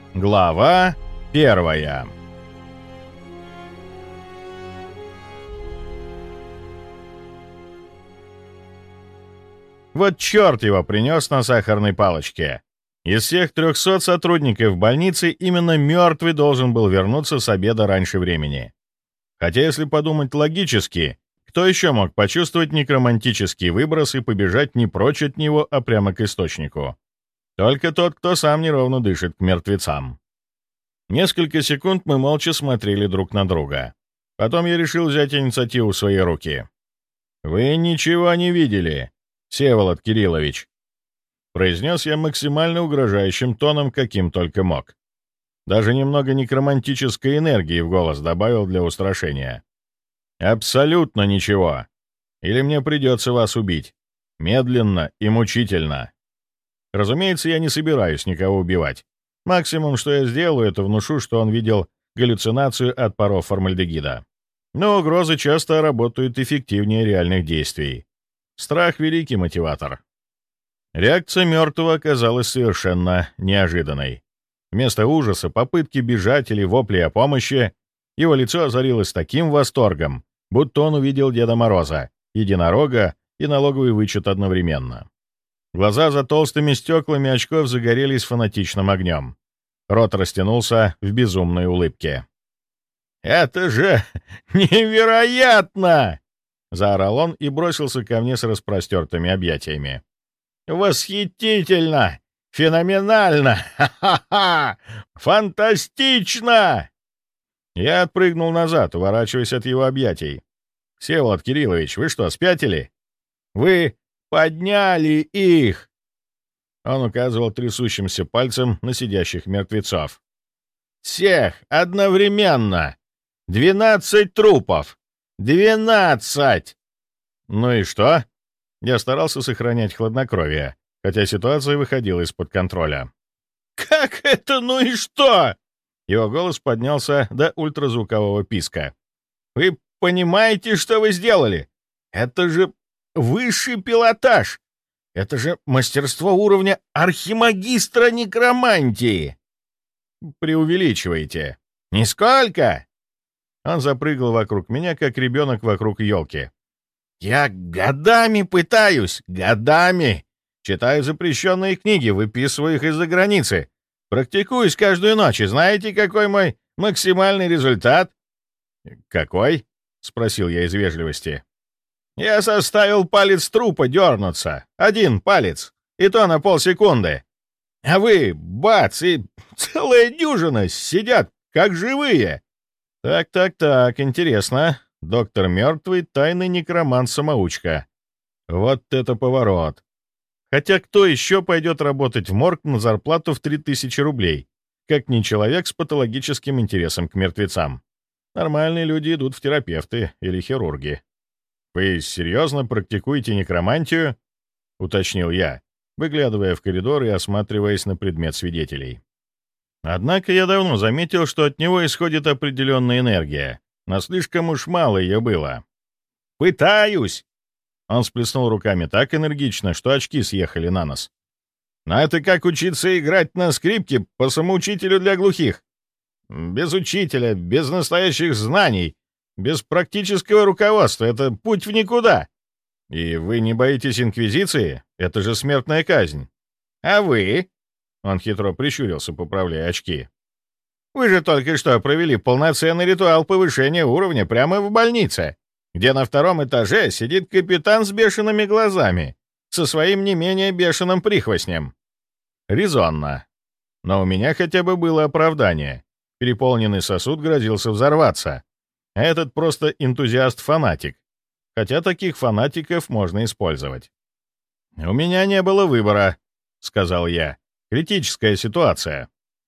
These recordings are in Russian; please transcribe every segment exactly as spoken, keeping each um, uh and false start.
Глава первая. Вот черт его принес на сахарной палочке. Из всех трехсот сотрудников больницы именно мертвый должен был вернуться с обеда раньше времени. Хотя, если подумать логически, кто еще мог почувствовать некромантический выброс и побежать не прочь от него, а прямо к источнику? Только тот, кто сам неровно дышит к мертвецам. Несколько секунд мы молча смотрели друг на друга. Потом я решил взять инициативу в свои руки. «Вы ничего не видели, Всеволод Кириллович», — произнес я максимально угрожающим тоном, каким только мог. Даже немного некромантической энергии в голос добавил для устрашения. «Абсолютно ничего. Или мне придется вас убить. Медленно и мучительно. Разумеется, я не собираюсь никого убивать. Максимум, что я сделаю, это внушу, что он видел галлюцинацию от паров формальдегида. Но угрозы часто работают эффективнее реальных действий. Страх — великий мотиватор». Реакция мертвого оказалась совершенно неожиданной. Вместо ужаса, попытки бежать или вопли о помощи, его лицо озарилось таким восторгом, будто он увидел Деда Мороза, единорога и налоговый вычет одновременно. Глаза за толстыми стеклами очков загорелись фанатичным огнем. Рот растянулся в безумной улыбке. «Это же невероятно!» — заорал он и бросился ко мне с распростертыми объятиями. «Восхитительно! Феноменально! Ха-ха-ха! Фантастично!» Я отпрыгнул назад, уворачиваясь от его объятий. «Всеволод Кириллович, вы что, спятили? Вы подняли их!» Он указывал трясущимся пальцем на сидящих мертвецов. «Всех одновременно! Двенадцать трупов! Двенадцать!» «Ну и что?» Я старался сохранять хладнокровие, хотя ситуация выходила из-под контроля. «Как это ну и что?» Его голос поднялся до ультразвукового писка. «Вы понимаете, что вы сделали? Это же высший пилотаж! Это же мастерство уровня архимагистра некромантии!» «Преувеличиваете». «Нисколько!» Он запрыгал вокруг меня, как ребенок вокруг елки. «Я годами пытаюсь, годами! Читаю запрещенные книги, выписываю их из-за границы. Практикуюсь каждую ночь, и знаете, какой мой максимальный результат?» «Какой?» — спросил я из вежливости. «Я заставил палец трупа дернуться. Один палец. И то на полсекунды. А вы, бац, и целая дюжина сидят, как живые!» «Так-так-так, интересно. Доктор мертвый, тайный некромант-самоучка. Вот это поворот. Хотя кто еще пойдет работать в морг на зарплату в три тысячи рублей, как не человек с патологическим интересом к мертвецам? Нормальные люди идут в терапевты или хирурги». «Вы серьезно практикуете некромантию?» — уточнил я, выглядывая в коридор и осматриваясь на предмет свидетелей. Однако я давно заметил, что от него исходит определенная энергия, но слишком уж мало ее было. «Пытаюсь!» Он сплеснул руками так энергично, что очки съехали на нос. «Но это как учиться играть на скрипке по самоучителю для глухих. Без учителя, без настоящих знаний, без практического руководства — это путь в никуда. И вы не боитесь инквизиции? Это же смертная казнь. А вы?» Он хитро прищурился, поправляя очки. «Вы же только что провели полноценный ритуал повышения уровня прямо в больнице, где на втором этаже сидит капитан с бешеными глазами, со своим не менее бешеным прихвостнем». Резонно. Но у меня хотя бы было оправдание. Переполненный сосуд грозился взорваться. А этот просто энтузиаст-фанатик. Хотя таких фанатиков можно использовать. «У меня не было выбора», — сказал я. «Критическая ситуация».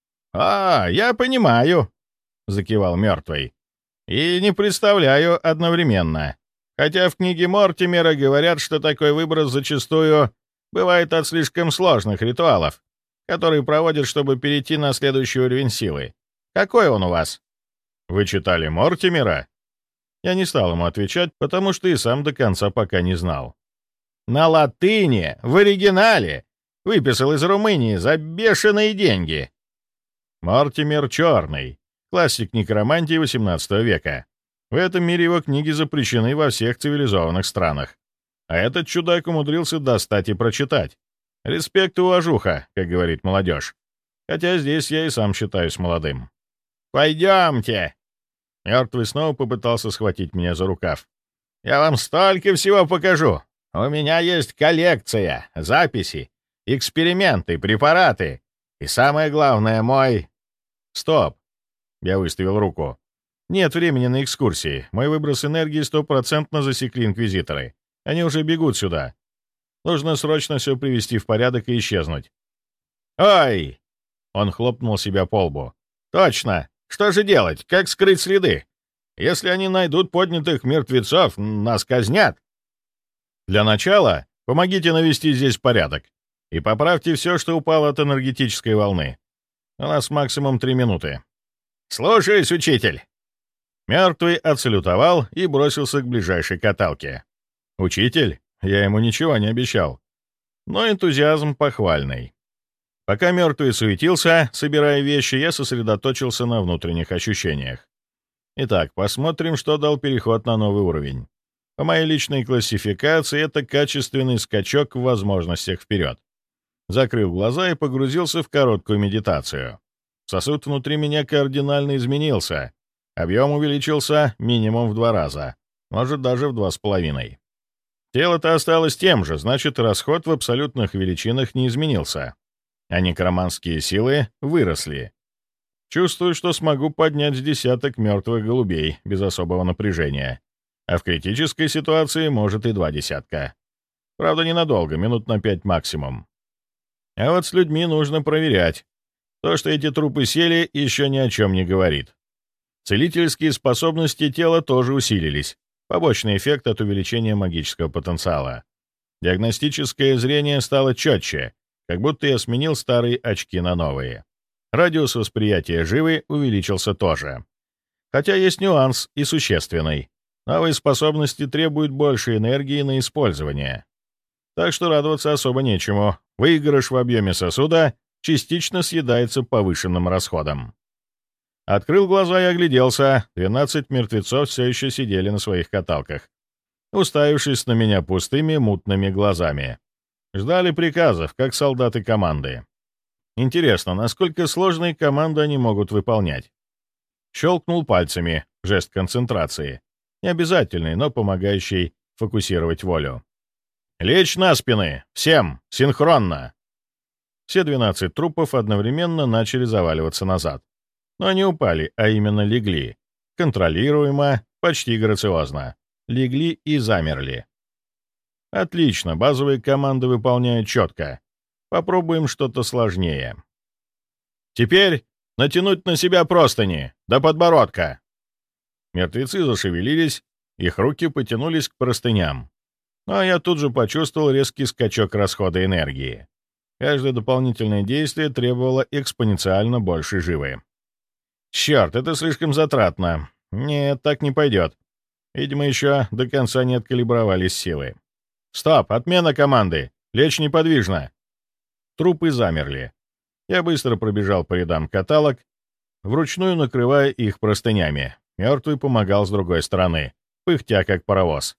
«А, я понимаю», — закивал мертвый. «И не представляю одновременно. Хотя в книге Мортимера говорят, что такой выброс зачастую бывает от слишком сложных ритуалов, которые проводят, чтобы перейти на следующий уровень силы. Какой он у вас?» «Вы читали Мортимера?» Я не стал ему отвечать, потому что и сам до конца пока не знал. «На латыни, в оригинале. Выписал из Румынии за бешеные деньги». Мортимер Черный, классик некромантии восемнадцатого века. В этом мире его книги запрещены во всех цивилизованных странах. А этот чудак умудрился достать и прочитать. Респект и уважуха, как говорит молодежь. Хотя здесь я и сам считаюсь молодым. «Пойдемте!» Мертвый снова попытался схватить меня за рукав. «Я вам столько всего покажу. У меня есть коллекция, записи, эксперименты, препараты. И самое главное, мой...» «Стоп!» Я выставил руку. «Нет времени на экскурсии. Мой выброс энергии стопроцентно засекли инквизиторы. Они уже бегут сюда. Нужно срочно все привести в порядок и исчезнуть». «Ой!» Он хлопнул себя по лбу. «Точно! Что же делать? Как скрыть следы? Если они найдут поднятых мертвецов, нас казнят. Для начала помогите навести здесь порядок и поправьте все, что упало от энергетической волны. У нас максимум три минуты». «Слушаюсь, учитель!» Мертвый отсалютовал и бросился к ближайшей каталке. «Учитель? Я ему ничего не обещал». Но энтузиазм похвальный. Пока мертвый суетился, собирая вещи, я сосредоточился на внутренних ощущениях. Итак, посмотрим, что дал переход на новый уровень. По моей личной классификации, это качественный скачок в возможностях вперед. Закрыл глаза и погрузился в короткую медитацию. Сосуд внутри меня кардинально изменился. Объем увеличился минимум в два раза, может, даже в два с половиной. Тело-то осталось тем же, значит, расход в абсолютных величинах не изменился. А некроманские силы выросли. Чувствую, что смогу поднять с десяток мертвых голубей без особого напряжения. А в критической ситуации, может, и два десятка. Правда, ненадолго, минут на пять максимум. А вот с людьми нужно проверять. То, что эти трупы сели, еще ни о чем не говорит. Целительские способности тела тоже усилились. Побочный эффект от увеличения магического потенциала. Диагностическое зрение стало четче, как будто я сменил старые очки на новые. Радиус восприятия живы увеличился тоже. Хотя есть нюанс и существенный. Новые способности требуют больше энергии на использование. Так что радоваться особо нечему. Выигрыш в объеме сосуда частично съедается повышенным расходом. Открыл глаза и огляделся. двенадцать мертвецов все еще сидели на своих каталках, уставившись на меня пустыми мутными глазами. Ждали приказов, как солдаты команды. Интересно, насколько сложные команды они могут выполнять? Щелкнул пальцами, жест концентрации. Не обязательный, но помогающий фокусировать волю. «Лечь на спины! Всем! Синхронно!» Все двенадцать трупов одновременно начали заваливаться назад. Но они упали, а именно легли. Контролируемо, почти грациозно. Легли и замерли. Отлично, базовые команды выполняют четко. Попробуем что-то сложнее. Теперь натянуть на себя простыни, до подбородка. Мертвецы зашевелились, их руки потянулись к простыням. Но я тут же почувствовал резкий скачок расхода энергии. Каждое дополнительное действие требовало экспоненциально больше живы. Черт, это слишком затратно. Нет, так не пойдет. Видимо, еще до конца не откалибровались силы. «Стоп! Отмена команды! Лечь неподвижно!» Трупы замерли. Я быстро пробежал по рядам каталог, вручную накрывая их простынями. Мертвый помогал с другой стороны, пыхтя как паровоз.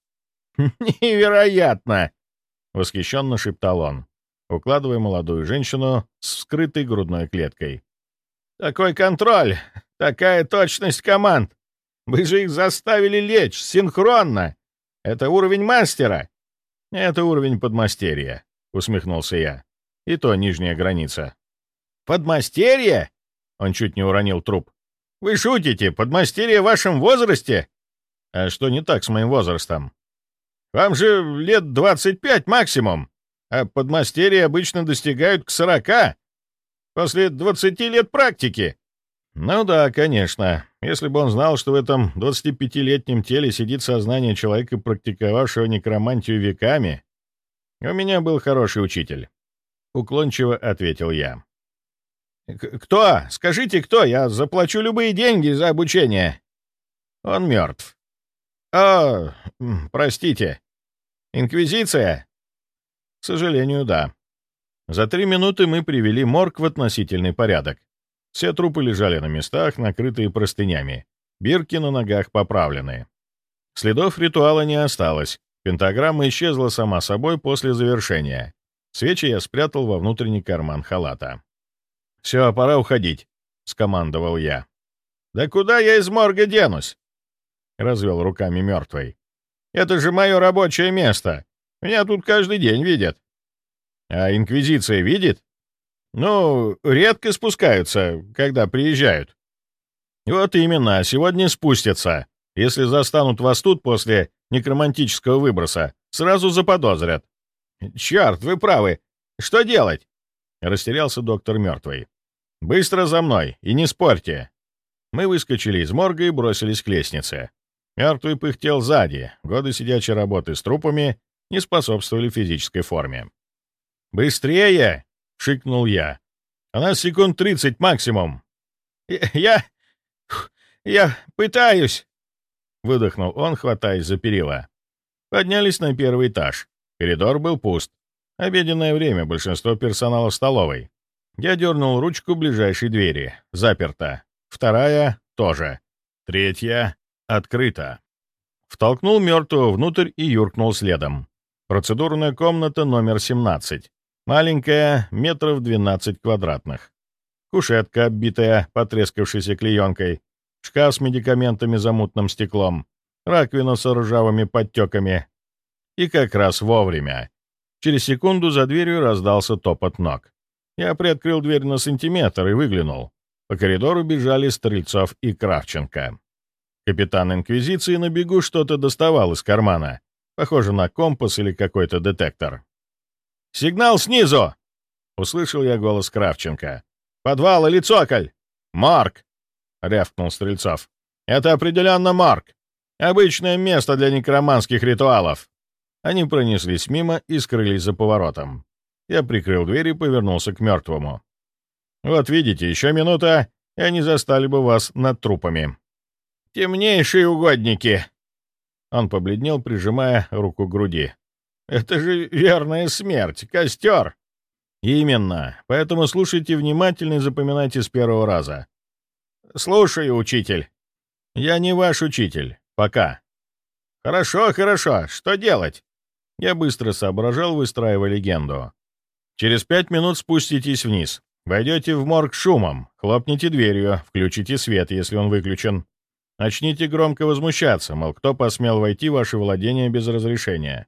«Невероятно!» — восхищенно шептал он, укладывая молодую женщину с вскрытой грудной клеткой. «Такой контроль! Такая точность команд! Вы же их заставили лечь синхронно! Это уровень мастера!» «Это уровень подмастерья», — усмехнулся я. «И то нижняя граница». «Подмастерье?» — он чуть не уронил труп. «Вы шутите? Подмастерье в вашем возрасте?» «А что не так с моим возрастом?» «Вам же лет двадцать пять максимум, а подмастерья обычно достигают к сорока после двадцати лет практики». «Ну да, конечно. Если бы он знал, что в этом двадцатипятилетнем теле сидит сознание человека, практиковавшего некромантию веками. У меня был хороший учитель», — уклончиво ответил я. «Кто? Скажите, кто? Я заплачу любые деньги за обучение». «Он мертв». «О, простите. Инквизиция?» «К сожалению, да. За три минуты мы привели морг в относительный порядок. Все трупы лежали на местах, накрытые простынями. Бирки на ногах поправлены. Следов ритуала не осталось. Пентаграмма исчезла сама собой после завершения. Свечи я спрятал во внутренний карман халата. «Все, пора уходить», — скомандовал я. «Да куда я из морга денусь?» — развел руками мертвый. «Это же мое рабочее место. Меня тут каждый день видят». «А Инквизиция видит?» «Ну, редко спускаются, когда приезжают». «Вот именно, а сегодня спустятся. Если застанут вас тут после некромантического выброса, сразу заподозрят». «Черт, вы правы. Что делать?» — растерялся доктор мертвый. «Быстро за мной, и не спорьте». Мы выскочили из морга и бросились к лестнице. Мертвый пыхтел сзади. Годы сидячей работы с трупами не способствовали физической форме. «Быстрее!» — шикнул я. «У нас секунд тридцать максимум». «Я... я пытаюсь!» — выдохнул он, хватаясь за перила. Поднялись на первый этаж. Коридор был пуст. Обеденное время, большинство персонала в столовой. Я дернул ручку ближайшей двери. Заперта. Вторая — тоже. Третья — открыта. Втолкнул мертвого внутрь и юркнул следом. Процедурная комната номер семнадцать. Маленькая, метров двенадцать квадратных. Кушетка, оббитая потрескавшейся клеенкой. Шкаф с медикаментами за мутным стеклом. Раковина с ржавыми подтеками. И как раз вовремя. Через секунду за дверью раздался топот ног. Я приоткрыл дверь на сантиметр и выглянул. По коридору бежали Стрельцов и Кравченко. Капитан Инквизиции на бегу что-то доставал из кармана. Похоже на компас или какой-то детектор. «Сигнал снизу!» — услышал я голос Кравченко. «Подвал или цоколь?» «Марк!» — рявкнул Стрельцов. «Это определенно Марк. Обычное место для некроманских ритуалов». Они пронеслись мимо и скрылись за поворотом. Я прикрыл дверь и повернулся к мертвому. «Вот видите, еще минута, и они застали бы вас над трупами». «Темнейшие угодники!» Он побледнел, прижимая руку к груди. «Это же верная смерть, костер!» «Именно. Поэтому слушайте внимательно и запоминайте с первого раза». «Слушаю, учитель». «Я не ваш учитель. Пока». «Хорошо, хорошо. Что делать?» Я быстро соображал, выстраивая легенду. «Через пять минут спуститесь вниз. Войдете в морг шумом, хлопните дверью, включите свет, если он выключен. Начните громко возмущаться, мол, кто посмел войти в ваше владение без разрешения.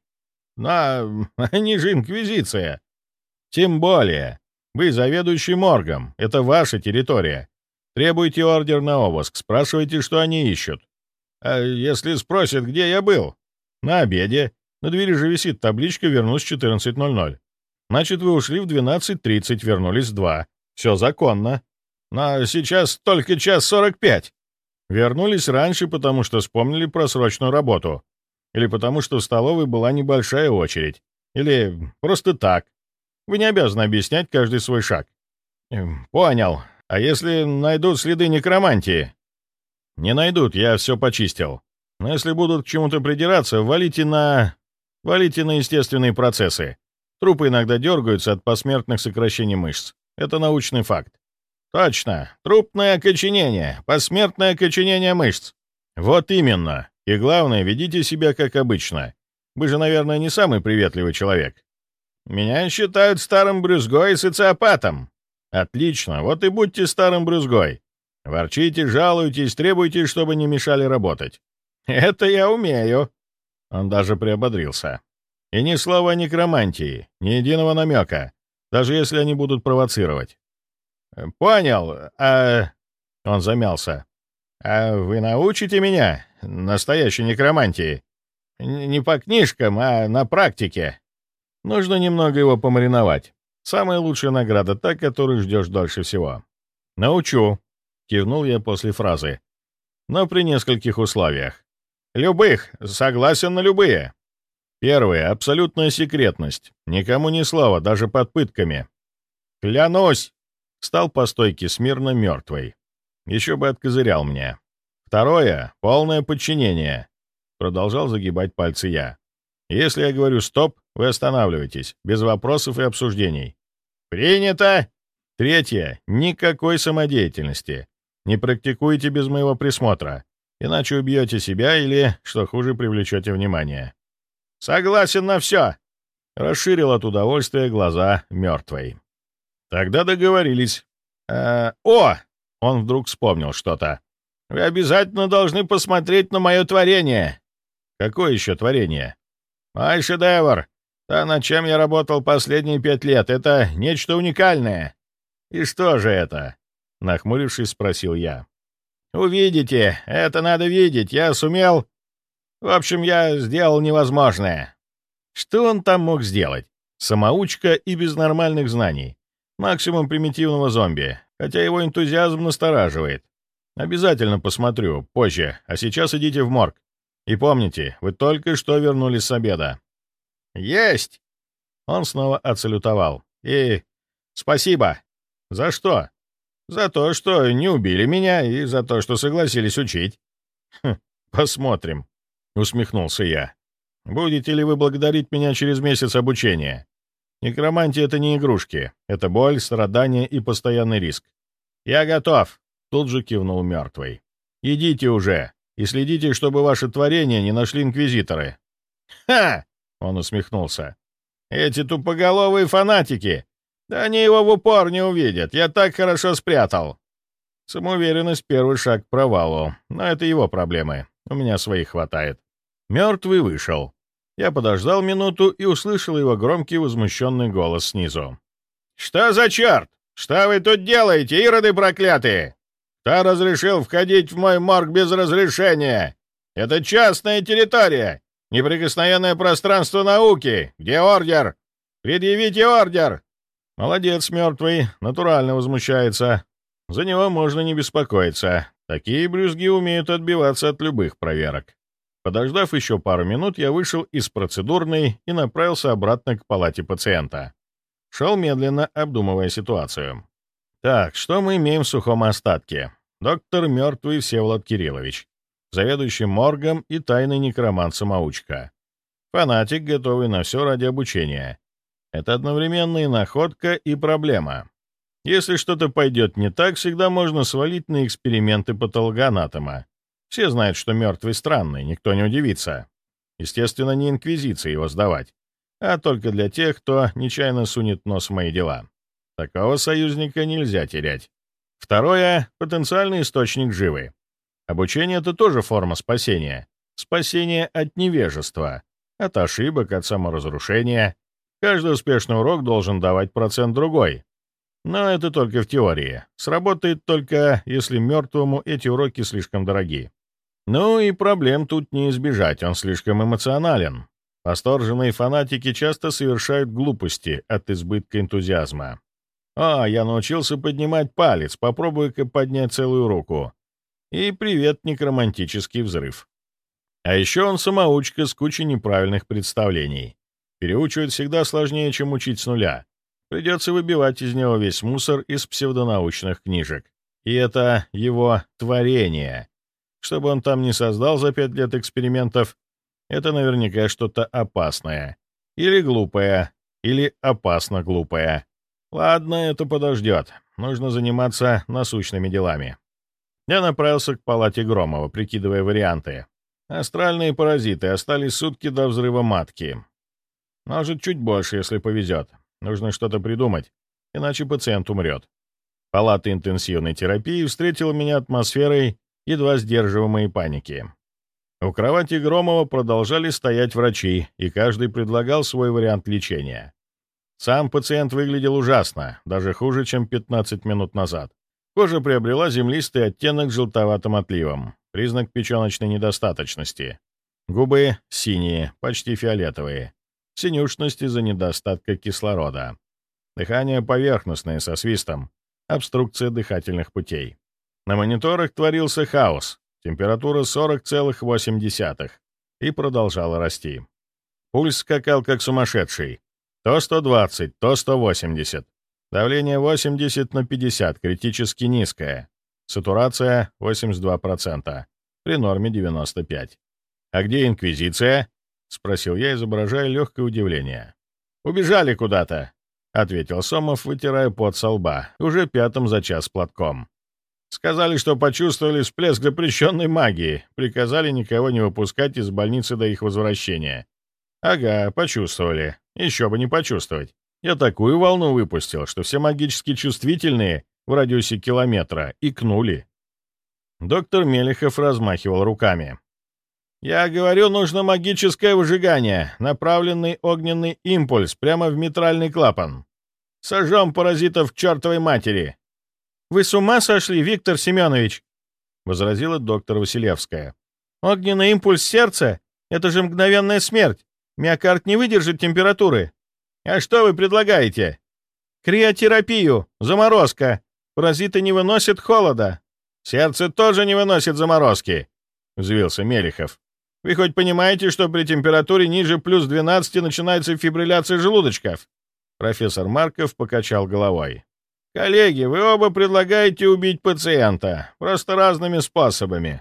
Но они же Инквизиция. Тем более. Вы заведующий моргом. Это ваша территория. Требуйте ордер на обыск. Спрашивайте, что они ищут. А если спросят, где я был? На обеде. На двери же висит табличка «Вернусь в четырнадцать ноль ноль». Значит, вы ушли в двенадцать тридцать, вернулись в два. Все законно. Но сейчас только час сорок пять. Вернулись раньше, потому что вспомнили про срочную работу. Или потому что в столовой была небольшая очередь. Или просто так. Вы не обязаны объяснять каждый свой шаг. Эм, Понял. А если найдут следы некромантии? Не найдут, я все почистил. Но если будут к чему-то придираться, валите на... Валите на естественные процессы. Трупы иногда дергаются от посмертных сокращений мышц. Это научный факт. Точно. Трупное окоченение. Посмертное окоченение мышц. Вот именно. И главное, ведите себя как обычно. Вы же, наверное, не самый приветливый человек. Меня считают старым брюзгой и социопатом. Отлично. Вот и будьте старым брюзгой. Ворчите, жалуйтесь, требуйте, чтобы не мешали работать. Это я умею. Он даже приободрился. И ни слова о некромантии, ни единого намека, даже если они будут провоцировать. «Понял, а...» Он замялся. «А вы научите меня настоящей некромантии? Не по книжкам, а на практике». Нужно немного его помариновать. Самая лучшая награда — та, которую ждешь дольше всего. «Научу», — кивнул я после фразы. «Но при нескольких условиях. Любых, согласен на любые. Первое — абсолютная секретность. Никому ни слова, даже под пытками. Клянусь!» Стал по стойке смирно мертвый. Еще бы откозырял мне. Второе — полное подчинение. Продолжал загибать пальцы я. Если я говорю «стоп», вы останавливаетесь, без вопросов и обсуждений. «Принято!» Третье — никакой самодеятельности. Не практикуйте без моего присмотра, иначе убьете себя или, что хуже, привлечете внимание. Согласен на все! Расширил от удовольствия глаза мертвой. Тогда договорились. Э, о! Он вдруг вспомнил что-то. Вы обязательно должны посмотреть на мое творение. Какое еще творение? Мой шедевр. То, над чем я работал последние пять лет. Это нечто уникальное. И что же это? Нахмурившись, спросил я. Увидите. Это надо видеть. Я сумел... В общем, я сделал невозможное. Что он там мог сделать? Самоучка и без нормальных знаний. Максимум примитивного зомби, хотя его энтузиазм настораживает. Обязательно посмотрю, позже, а сейчас идите в морг. И помните, вы только что вернулись с обеда. Есть! Он снова отсалютовал. И спасибо. За что? За то, что не убили меня, и за то, что согласились учить. Хм, посмотрим, усмехнулся я. Будете ли вы благодарить меня через месяц обучения? Некромантия — это не игрушки. Это боль, страдания и постоянный риск. Я готов, тут же кивнул мертвый. Идите уже и следите, чтобы ваше творение не нашли инквизиторы. Ха! Он усмехнулся. Эти тупоголовые фанатики! Да они его в упор не увидят. Я так хорошо спрятал. Самоуверенность — первый шаг к провалу. Но это его проблемы. У меня своих хватает. Мертвый вышел. Я подождал минуту и услышал его громкий возмущенный голос снизу. «Что за черт? Что вы тут делаете, ироды проклятые? Кто разрешил входить в мой морг без разрешения? Это частная территория, неприкосновенное пространство науки. Где ордер? Предъявите ордер!» Молодец, мертвый, натурально возмущается. За него можно не беспокоиться. Такие брюзги умеют отбиваться от любых проверок. Подождав еще пару минут, я вышел из процедурной и направился обратно к палате пациента. Шел медленно, обдумывая ситуацию. Так, что мы имеем в сухом остатке? Доктор мертвый Всеволод Кириллович, заведующий моргом и тайный некромант-самоучка. Фанатик, готовый на все ради обучения. Это одновременно и находка, и проблема. Если что-то пойдет не так, всегда можно свалить на эксперименты патологоанатома. Все знают, что мертвый странный, никто не удивится. Естественно, не инквизиции его сдавать, а только для тех, кто нечаянно сунет нос в мои дела. Такого союзника нельзя терять. Второе — потенциальный источник живы. Обучение — это тоже форма спасения. Спасение от невежества, от ошибок, от саморазрушения. Каждый успешный урок должен давать процент другой. Но это только в теории. Сработает только, если мертвому эти уроки слишком дороги. Ну и проблем тут не избежать, он слишком эмоционален. Восторженные фанатики часто совершают глупости от избытка энтузиазма. «А, я научился поднимать палец, попробуй-ка поднять целую руку». И привет, некромантический взрыв. А еще он самоучка с кучей неправильных представлений. Переучивать всегда сложнее, чем учить с нуля. Придется выбивать из него весь мусор из псевдонаучных книжек. И это его творение. Что бы он там ни создал за пять лет экспериментов, это наверняка что-то опасное. Или глупое, или опасно глупое. Ладно, это подождет. Нужно заниматься насущными делами. Я направился к палате Громова, прикидывая варианты. Астральные паразиты, остались сутки до взрыва матки. Может, чуть больше, если повезет. Нужно что-то придумать, иначе пациент умрет. Палата интенсивной терапии встретила меня атмосферой едва сдерживаемой паники. У кровати Громова продолжали стоять врачи, и каждый предлагал свой вариант лечения. Сам пациент выглядел ужасно, даже хуже, чем пятнадцать минут назад. Кожа приобрела землистый оттенок с желтоватым отливом, признак печеночной недостаточности. Губы синие, почти фиолетовые. Синюшность из-за недостатка кислорода. Дыхание поверхностное, со свистом. Обструкция дыхательных путей. На мониторах творился хаос. Температура сорок целых восемь десятых. И продолжала расти. Пульс скакал как сумасшедший. То сто двадцать, то сто восемьдесят. Давление восемьдесят на пятьдесят, критически низкое. Сатурация восемьдесят два процента. При норме девяносто пять. А где инквизиция? — спросил я, изображая легкое удивление. «Убежали куда-то», — ответил Сомов, вытирая пот со лба, уже пятым за час платком. «Сказали, что почувствовали всплеск запрещенной магии, приказали никого не выпускать из больницы до их возвращения. Ага, почувствовали. Еще бы не почувствовать. Я такую волну выпустил, что все магически чувствительные в радиусе километра икнули». Доктор Мелехов размахивал руками. «Я говорю, нужно магическое выжигание, направленный огненный импульс прямо в митральный клапан. Сожжем паразитов к чертовой матери!» «Вы с ума сошли, Виктор Семенович?» — возразила доктор Василевская. «Огненный импульс сердца — это же мгновенная смерть. Миокард не выдержит температуры». «А что вы предлагаете?» «Криотерапию, заморозка. Паразиты не выносят холода». «Сердце тоже не выносит заморозки», — взвился Мелехов. «Вы хоть понимаете, что при температуре ниже плюс двенадцати начинается фибрилляция желудочков?» Профессор Марков покачал головой. «Коллеги, вы оба предлагаете убить пациента, просто разными способами».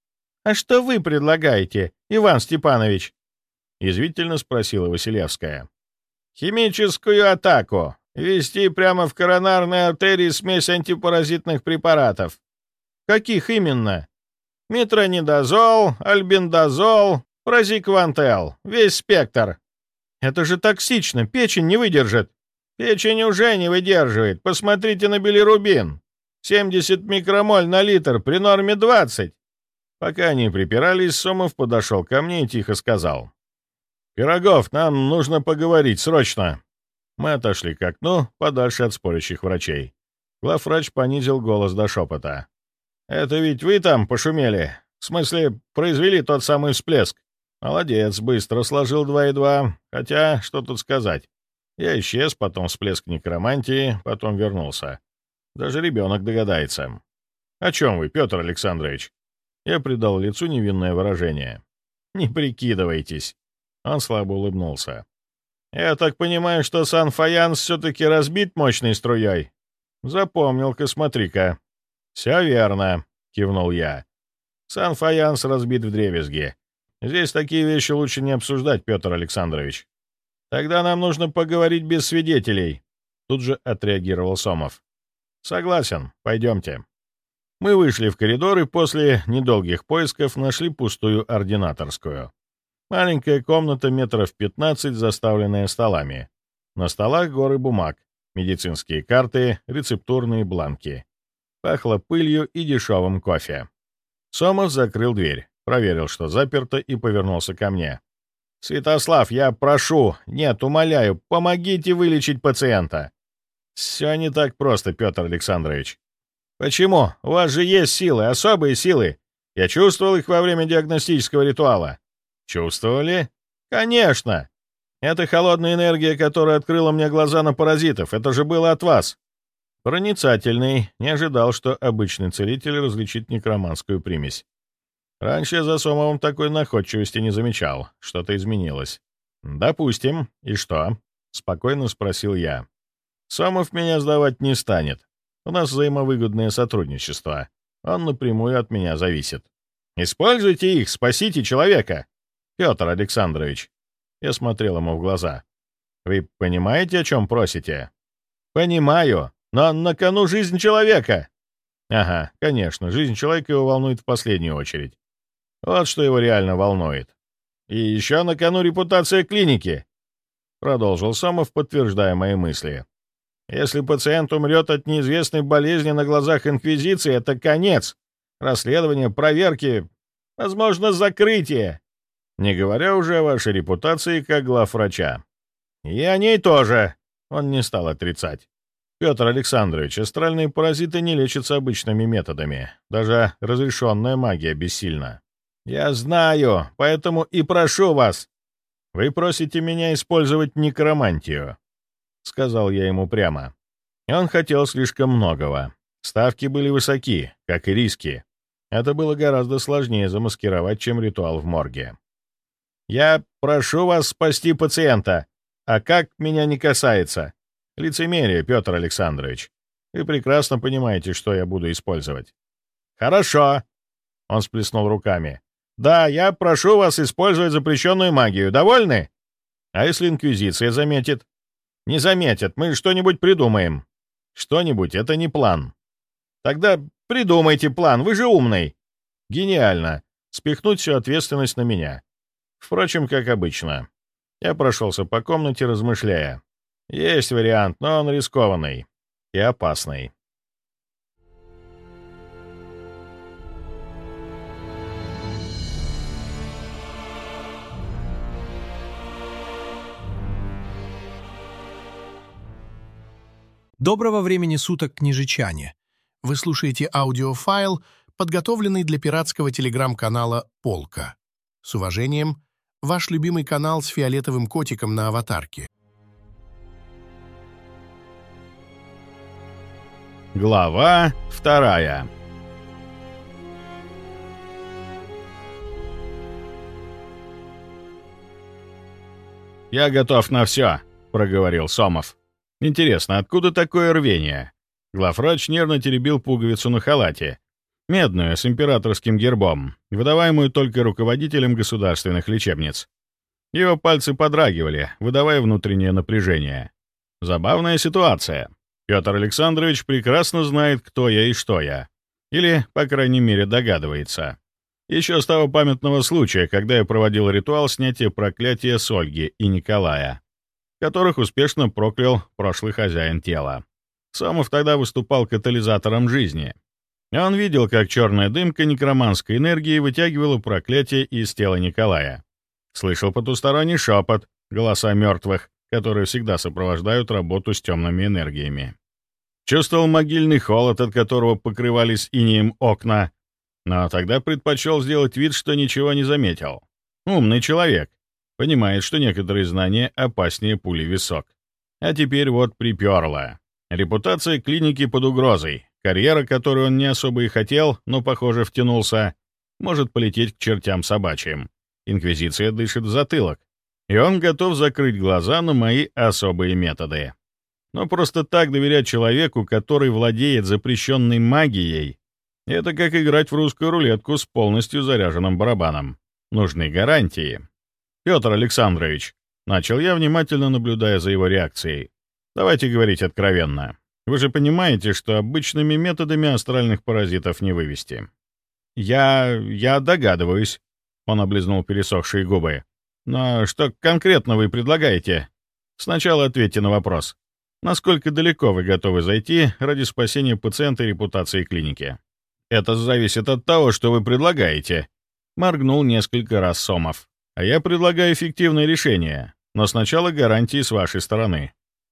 «А что вы предлагаете, Иван Степанович?» — язвительно спросила Василевская. «Химическую атаку. Ввести прямо в коронарные артерии смесь антипаразитных препаратов». «Каких именно?» «Метронидозол, альбендазол, прозиквантел. Весь спектр». «Это же токсично, печень не выдержит». «Печень уже не выдерживает. Посмотрите на билирубин. семьдесят микромоль на литр при норме двадцать». Пока они припирались, Сомов подошел ко мне и тихо сказал: «Пирогов, нам нужно поговорить срочно». Мы отошли к окну, подальше от спорящих врачей. Главврач понизил голос до шепота. «Это ведь вы там пошумели? В смысле, произвели тот самый всплеск?» «Молодец, быстро сложил два и два. Хотя, что тут сказать? Я исчез, потом всплеск некромантии, потом вернулся. Даже ребенок догадается». «О чем вы, Петр Александрович?» Я придал лицу невинное выражение. «Не прикидывайтесь». Он слабо улыбнулся. «Я так понимаю, что Сан-Фаянс все-таки разбит мощной струей?» «Запомнил-ка, смотри-ка». «Все верно», — кивнул я. «Сан-Фаянс разбит вдребезги. Здесь такие вещи лучше не обсуждать, Петр Александрович». «Тогда нам нужно поговорить без свидетелей», — тут же отреагировал Сомов. «Согласен, пойдемте». Мы вышли в коридор и после недолгих поисков нашли пустую ординаторскую. Маленькая комната метров пятнадцать, заставленная столами. На столах горы бумаг, медицинские карты, рецептурные бланки. Пахло пылью и дешевым кофе. Сомов закрыл дверь, проверил, что заперто, и повернулся ко мне. «Святослав, я прошу, нет, умоляю, помогите вылечить пациента». «Все не так просто, Петр Александрович». «Почему? У вас же есть силы, особые силы. Я чувствовал их во время диагностического ритуала». «Чувствовали?» «Конечно. Это холодная энергия, которая открыла мне глаза на паразитов. Это же было от вас». Проницательный, не ожидал, что обычный целитель различит некроманскую примесь. Раньше я за Сомовым такой находчивости не замечал. Что-то изменилось. «Допустим. И что?» — спокойно спросил я. «Сомов меня сдавать не станет. У нас взаимовыгодное сотрудничество. Он напрямую от меня зависит. Используйте их, спасите человека!» «Петр Александрович». Я смотрел ему в глаза. «Вы понимаете, о чем просите?» «Понимаю, но на кону жизнь человека». «Ага, конечно, жизнь человека его волнует в последнюю очередь. Вот что его реально волнует. И еще на кону репутация клиники», — продолжил Сомов, подтверждая мои мысли. «Если пациент умрет от неизвестной болезни на глазах Инквизиции, это конец. Расследование, проверки, возможно, закрытие. Не говоря уже о вашей репутации как главврача. И о ней тоже», — он не стал отрицать. «Петр Александрович, астральные паразиты не лечатся обычными методами. Даже разрешенная магия бессильна». «Я знаю, поэтому и прошу вас». «Вы просите меня использовать некромантию», — сказал я ему прямо. Он хотел слишком многого. Ставки были высоки, как и риски. Это было гораздо сложнее замаскировать, чем ритуал в морге. «Я прошу вас спасти пациента, а как меня не касается. Лицемерие, Петр Александрович. Вы прекрасно понимаете, что я буду использовать». «Хорошо», — он сплеснул руками. «Да, я прошу вас использовать запрещенную магию. Довольны? А если Инквизиция заметит?» Не заметят, мы что-нибудь придумаем. Что-нибудь — это не план. Тогда придумайте план, вы же умный. Гениально. Спихнуть всю ответственность на меня. Впрочем, как обычно. Я прошелся по комнате, размышляя. Есть вариант, но он рискованный и опасный. Доброго времени суток, княжичане! Вы слушаете аудиофайл, подготовленный для пиратского телеграм-канала «Полка». С уважением, ваш любимый канал с фиолетовым котиком на аватарке. Глава вторая. «Я готов на все», — проговорил Сомов. «Интересно, откуда такое рвение?» Главврач нервно теребил пуговицу на халате, медную, с императорским гербом, выдаваемую только руководителем государственных лечебниц. Его пальцы подрагивали, выдавая внутреннее напряжение. Забавная ситуация. Петр Александрович прекрасно знает, кто я и что я. Или, по крайней мере, догадывается. Еще с того памятного случая, когда я проводил ритуал снятия проклятия с Ольги и Николая, которых успешно проклял прошлый хозяин тела. Сомов тогда выступал катализатором жизни. Он видел, как черная дымка некроманской энергии вытягивала проклятие из тела Николая. Слышал потусторонний шепот, голоса мертвых, которые всегда сопровождают работу с темными энергиями. Чувствовал могильный холод, от которого покрывались инеем окна, но тогда предпочел сделать вид, что ничего не заметил. Умный человек. Понимает, что некоторые знания опаснее пули в висок. А теперь вот приперло. Репутация клиники под угрозой. Карьера, которую он не особо и хотел, но, похоже, втянулся, может полететь к чертям собачьим. Инквизиция дышит в затылок. И он готов закрыть глаза на мои особые методы. Но просто так доверять человеку, который владеет запрещенной магией, это как играть в русскую рулетку с полностью заряженным барабаном. Нужны гарантии. «Петр Александрович», — начал я, внимательно наблюдая за его реакцией, — «давайте говорить откровенно. Вы же понимаете, что обычными методами астральных паразитов не вывести». «Я... я догадываюсь», — он облизнул пересохшие губы. «Но что конкретно вы предлагаете? Сначала ответьте на вопрос. Насколько далеко вы готовы зайти ради спасения пациента и репутации клиники?» «Это зависит от того, что вы предлагаете», — моргнул несколько раз Сомов. «А я предлагаю эффективное решение, но сначала гарантии с вашей стороны».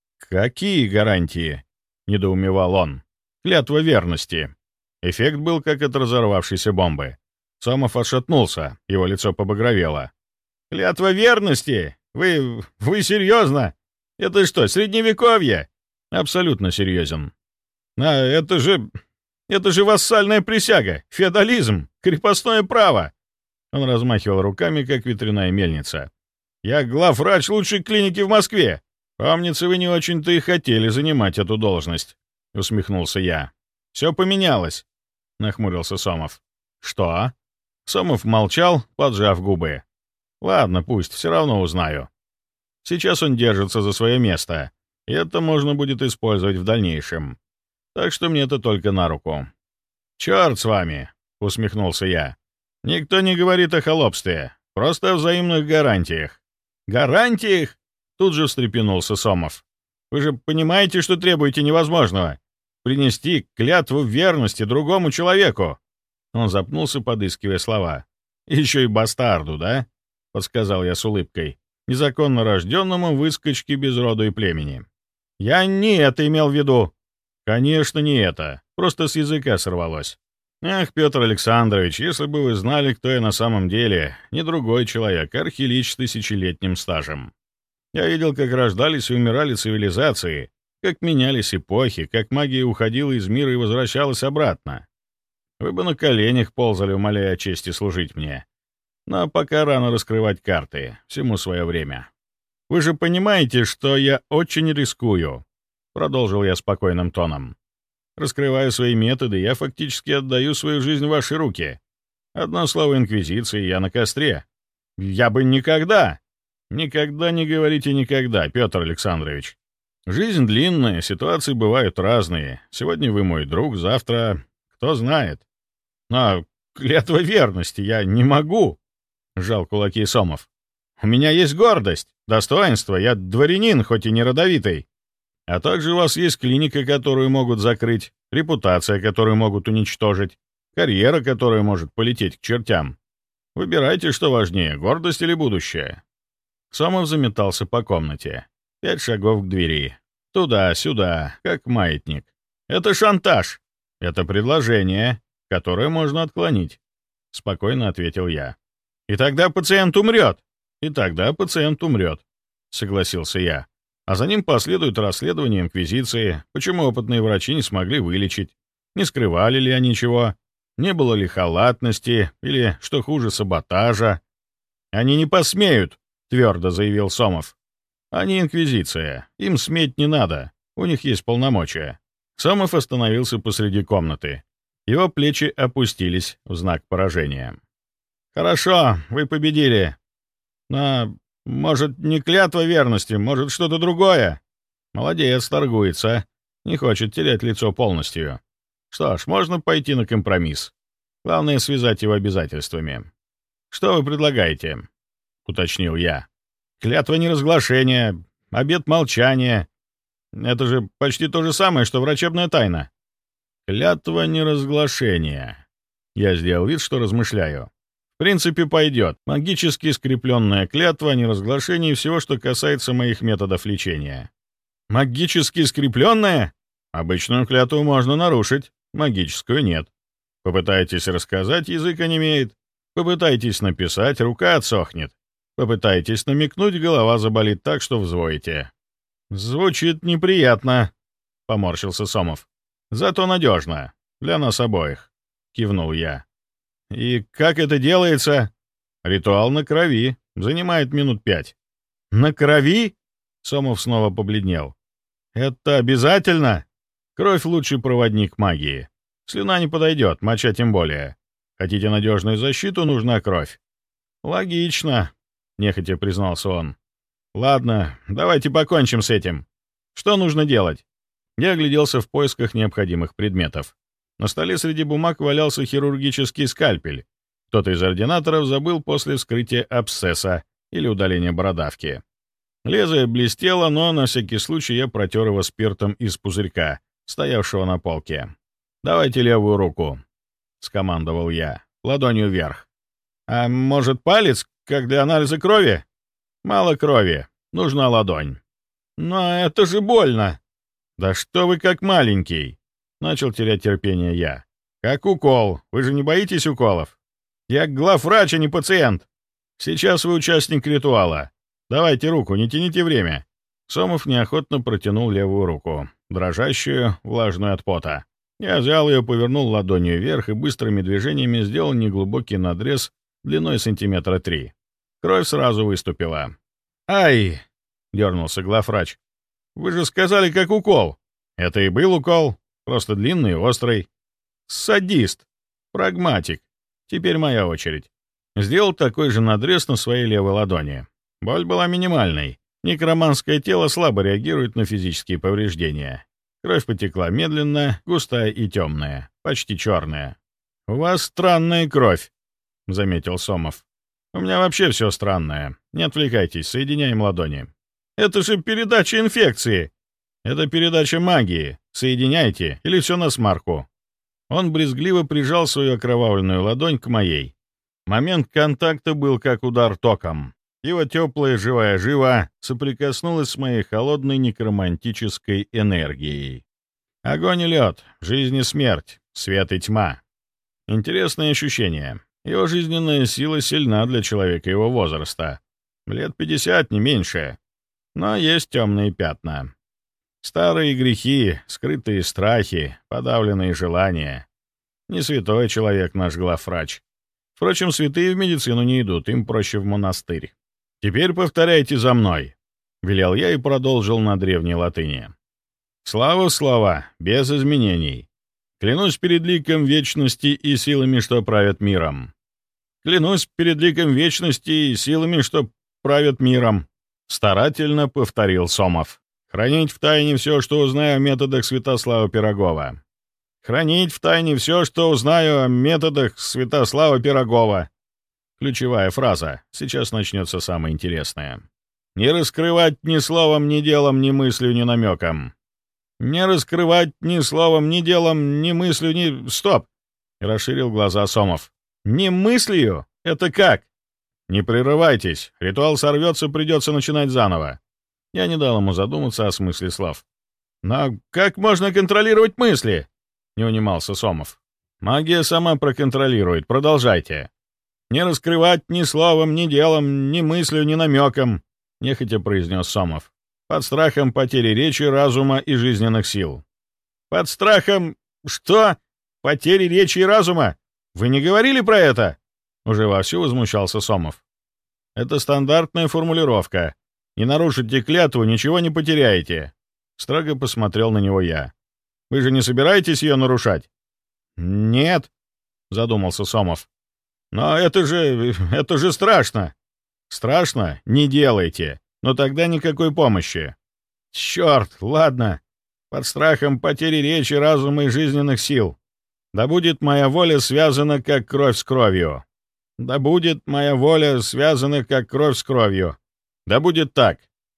«Какие гарантии?» — недоумевал он. «Клятва верности». Эффект был как от разорвавшейся бомбы. Сомов отшатнулся, его лицо побагровело. «Клятва верности? Вы... вы серьезно? Это что, средневековье?» «Абсолютно серьезен». «А это же... это же вассальная присяга, феодализм, крепостное право!» Он размахивал руками, как ветряная мельница. «Я главврач лучшей клиники в Москве. Помнится, вы не очень-то и хотели занимать эту должность», — усмехнулся я. «Все поменялось», — нахмурился Сомов. «Что?» Сомов молчал, поджав губы. «Ладно, пусть, все равно узнаю. Сейчас он держится за свое место, и это можно будет использовать в дальнейшем. Так что мне это только на руку». «Черт с вами», — усмехнулся я. «Никто не говорит о холопстве, просто о взаимных гарантиях». «Гарантиях?» — тут же встрепенулся Сомов. «Вы же понимаете, что требуете невозможного? Принести клятву верности другому человеку». Он запнулся, подыскивая слова. «Еще и бастарду, да?» — подсказал я с улыбкой. «Незаконно рожденному выскочке без роду и племени». «Я не это имел в виду». «Конечно, не это. Просто с языка сорвалось». «Ах, Петр Александрович, если бы вы знали, кто я на самом деле, не другой человек, а архилич с тысячелетним стажем. Я видел, как рождались и умирали цивилизации, как менялись эпохи, как магия уходила из мира и возвращалась обратно. Вы бы на коленях ползали, умоляя о чести служить мне. Но пока рано раскрывать карты, всему свое время. Вы же понимаете, что я очень рискую», — продолжил я спокойным тоном. «Раскрывая свои методы, я фактически отдаю свою жизнь в ваши руки. Одно слово инквизиции, я на костре. Я бы никогда...» «Никогда не говорите никогда, Петр Александрович. Жизнь длинная, ситуации бывают разные. Сегодня вы мой друг, завтра кто знает. Но клятва верности я не могу, — сжал кулаки Сомов. У меня есть гордость, достоинство, я дворянин, хоть и не родовитый. А также у вас есть клиника, которую могут закрыть, репутация, которую могут уничтожить, карьера, которая может полететь к чертям. Выбирайте, что важнее, гордость или будущее. Сомов заметался по комнате. Пять шагов к двери. Туда-сюда, как маятник. Это шантаж. Это предложение, которое можно отклонить. Спокойно ответил я. И тогда пациент умрет. И тогда пациент умрет. Согласился я. А за ним последует расследование Инквизиции, почему опытные врачи не смогли вылечить, не скрывали ли они чего, не было ли халатности или, что хуже, саботажа. Они не посмеют, твердо заявил Сомов. Они Инквизиция, им сметь не надо, у них есть полномочия. Сомов остановился посреди комнаты. Его плечи опустились в знак поражения. «Хорошо, вы победили. Но, может, не клятва верности, может, что-то другое? Молодец, торгуется, не хочет терять лицо полностью. Что ж, можно пойти на компромисс. Главное — связать его обязательствами. Что вы предлагаете?» — уточнил я. «Клятва неразглашения, обет молчания. Это же почти то же самое, что врачебная тайна». «Клятва неразглашения». Я сделал вид, что размышляю. «В принципе, пойдет. Магически скрепленная клятва о неразглашении всего, что касается моих методов лечения». «Магически скрепленная? Обычную клятву можно нарушить, магическую нет. Попытайтесь рассказать, язык онемеет. Попытайтесь написать, рука отсохнет. Попытайтесь намекнуть, голова заболит так, что взвоите». «Звучит неприятно», — поморщился Сомов. «Зато надежно. Для нас обоих», — кивнул я. «И как это делается?» «Ритуал на крови. Занимает минут пять». «На крови?» — Сомов снова побледнел. «Это обязательно?» «Кровь — лучший проводник магии. Слюна не подойдет, моча тем более. Хотите надежную защиту — нужна кровь». «Логично», — нехотя признался он. «Ладно, давайте покончим с этим. Что нужно делать?» Я огляделся в поисках необходимых предметов. На столе среди бумаг валялся хирургический скальпель. Кто-то из ординаторов забыл после вскрытия абсцесса или удаления бородавки. Лезвие блестело, но на всякий случай я протер его спиртом из пузырька, стоявшего на полке. «Давайте левую руку», — скомандовал я, ладонью вверх. «А может, палец, как для анализа крови?» «Мало крови, нужна ладонь». «Но это же больно!» «Да что вы как маленький!» — начал терять терпение я. «Как укол. Вы же не боитесь уколов?» «Я главврач, а не пациент. Сейчас вы участник ритуала. Давайте руку, не тяните время». Сомов неохотно протянул левую руку, дрожащую, влажную от пота. Я взял ее, повернул ладонью вверх и быстрыми движениями сделал неглубокий надрез длиной сантиметра три. Кровь сразу выступила. «Ай!» — дернулся главврач. «Вы же сказали, как укол». «Это и был укол, просто длинный и острый». «Садист! Прагматик. Теперь моя очередь». Сделал такой же надрез на своей левой ладони. Боль была минимальной. Некроманское тело слабо реагирует на физические повреждения. Кровь потекла медленно, густая и темная, почти черная. «У вас странная кровь», — заметил Сомов. «У меня вообще все странное. Не отвлекайтесь, соединяем ладони». «Это же передача инфекции!» «Это передача магии. Соединяйте, или все на смарку». Он брезгливо прижал свою окровавленную ладонь к моей. Момент контакта был как удар током. Его теплая живая жива соприкоснулась с моей холодной некромантической энергией. Огонь и лед, жизнь и смерть, свет и тьма. Интересное ощущение. Его жизненная сила сильна для человека его возраста. Лет пятьдесят, не меньше. Но есть темные пятна. Старые грехи, скрытые страхи, подавленные желания. Не святой человек наш главврач. Впрочем, святые в медицину не идут, им проще в монастырь. «Теперь повторяйте за мной», — велел я и продолжил на древней латыни. «Слава в слова, без изменений. Клянусь перед ликом вечности и силами, что правят миром. Клянусь перед ликом вечности и силами, что правят миром», — старательно повторил Сомов. Хранить в тайне все, что узнаю о методах Святослава Пирогова. Хранить в тайне все, что узнаю о методах Святослава Пирогова. Ключевая фраза. Сейчас начнется самое интересное. Не раскрывать ни словом, ни делом, ни мыслью, ни намеком. Не раскрывать ни словом, ни делом, ни мыслью, ни... Стоп! Расширил глаза Сомов. Ни мыслью? Это как? Не прерывайтесь. Ритуал сорвется, придется начинать заново. Я не дал ему задуматься о смысле слов. Но как можно контролировать мысли? Не унимался Сомов. Магия сама проконтролирует. Продолжайте. Не раскрывать ни словом, ни делом, ни мыслью, ни намеком, нехотя произнес Сомов. Под страхом потери речи, разума и жизненных сил. Под страхом... Что? Потери речи и разума? Вы не говорили про это? Уже вовсю возмущался Сомов. Это стандартная формулировка. Не нарушите клятву, ничего не потеряете. Строго посмотрел на него я. Вы же не собираетесь ее нарушать? Нет, задумался Сомов. Но это же... это же страшно. Страшно? Не делайте. Но тогда никакой помощи. Черт, ладно. Под страхом потери речи, разума и жизненных сил. Да будет моя воля связана, как кровь с кровью. Да будет моя воля связана, как кровь с кровью. Да будет так.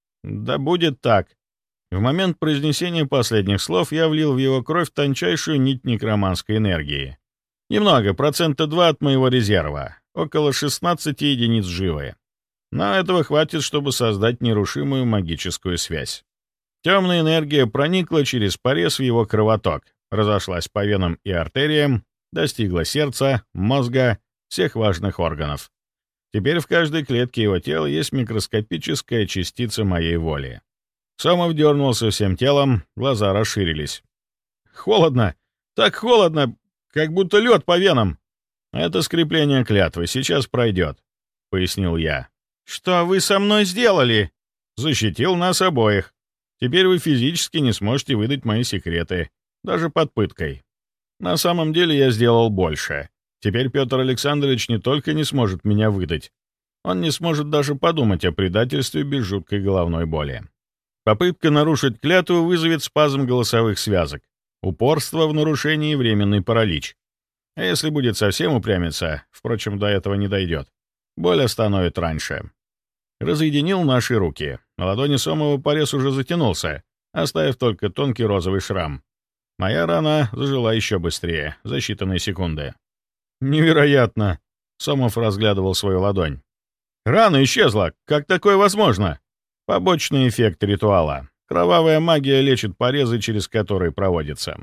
Да будет так. В момент произнесения последних слов я влил в его кровь тончайшую нить некроманской энергии. Немного, процента два от моего резерва. Около шестнадцати единиц живы. Но этого хватит, чтобы создать нерушимую магическую связь. Темная энергия проникла через порез в его кровоток, разошлась по венам и артериям, достигла сердца, мозга, всех важных органов. Теперь в каждой клетке его тела есть микроскопическая частица моей воли. Сомов дернулся всем телом, глаза расширились. «Холодно! Так холодно! Как будто лед по венам!» «Это скрепление клятвы, сейчас пройдет», — пояснил я. «Что вы со мной сделали?» «Защитил нас обоих. Теперь вы физически не сможете выдать мои секреты, даже под пыткой. На самом деле я сделал больше. Теперь Петр Александрович не только не сможет меня выдать, он не сможет даже подумать о предательстве без жуткой головной боли. Попытка нарушить клятву вызовет спазм голосовых связок, упорство в нарушении и временный паралич. А если будет совсем упрямиться, впрочем, до этого не дойдет, боль остановит раньше». Разъединил наши руки. На ладони Сомова порез уже затянулся, оставив только тонкий розовый шрам. Моя рана зажила еще быстрее, за считанные секунды. «Невероятно!» — Сомов разглядывал свою ладонь. «Рана исчезла! Как такое возможно?» «Побочный эффект ритуала. Кровавая магия лечит порезы, через которые проводится».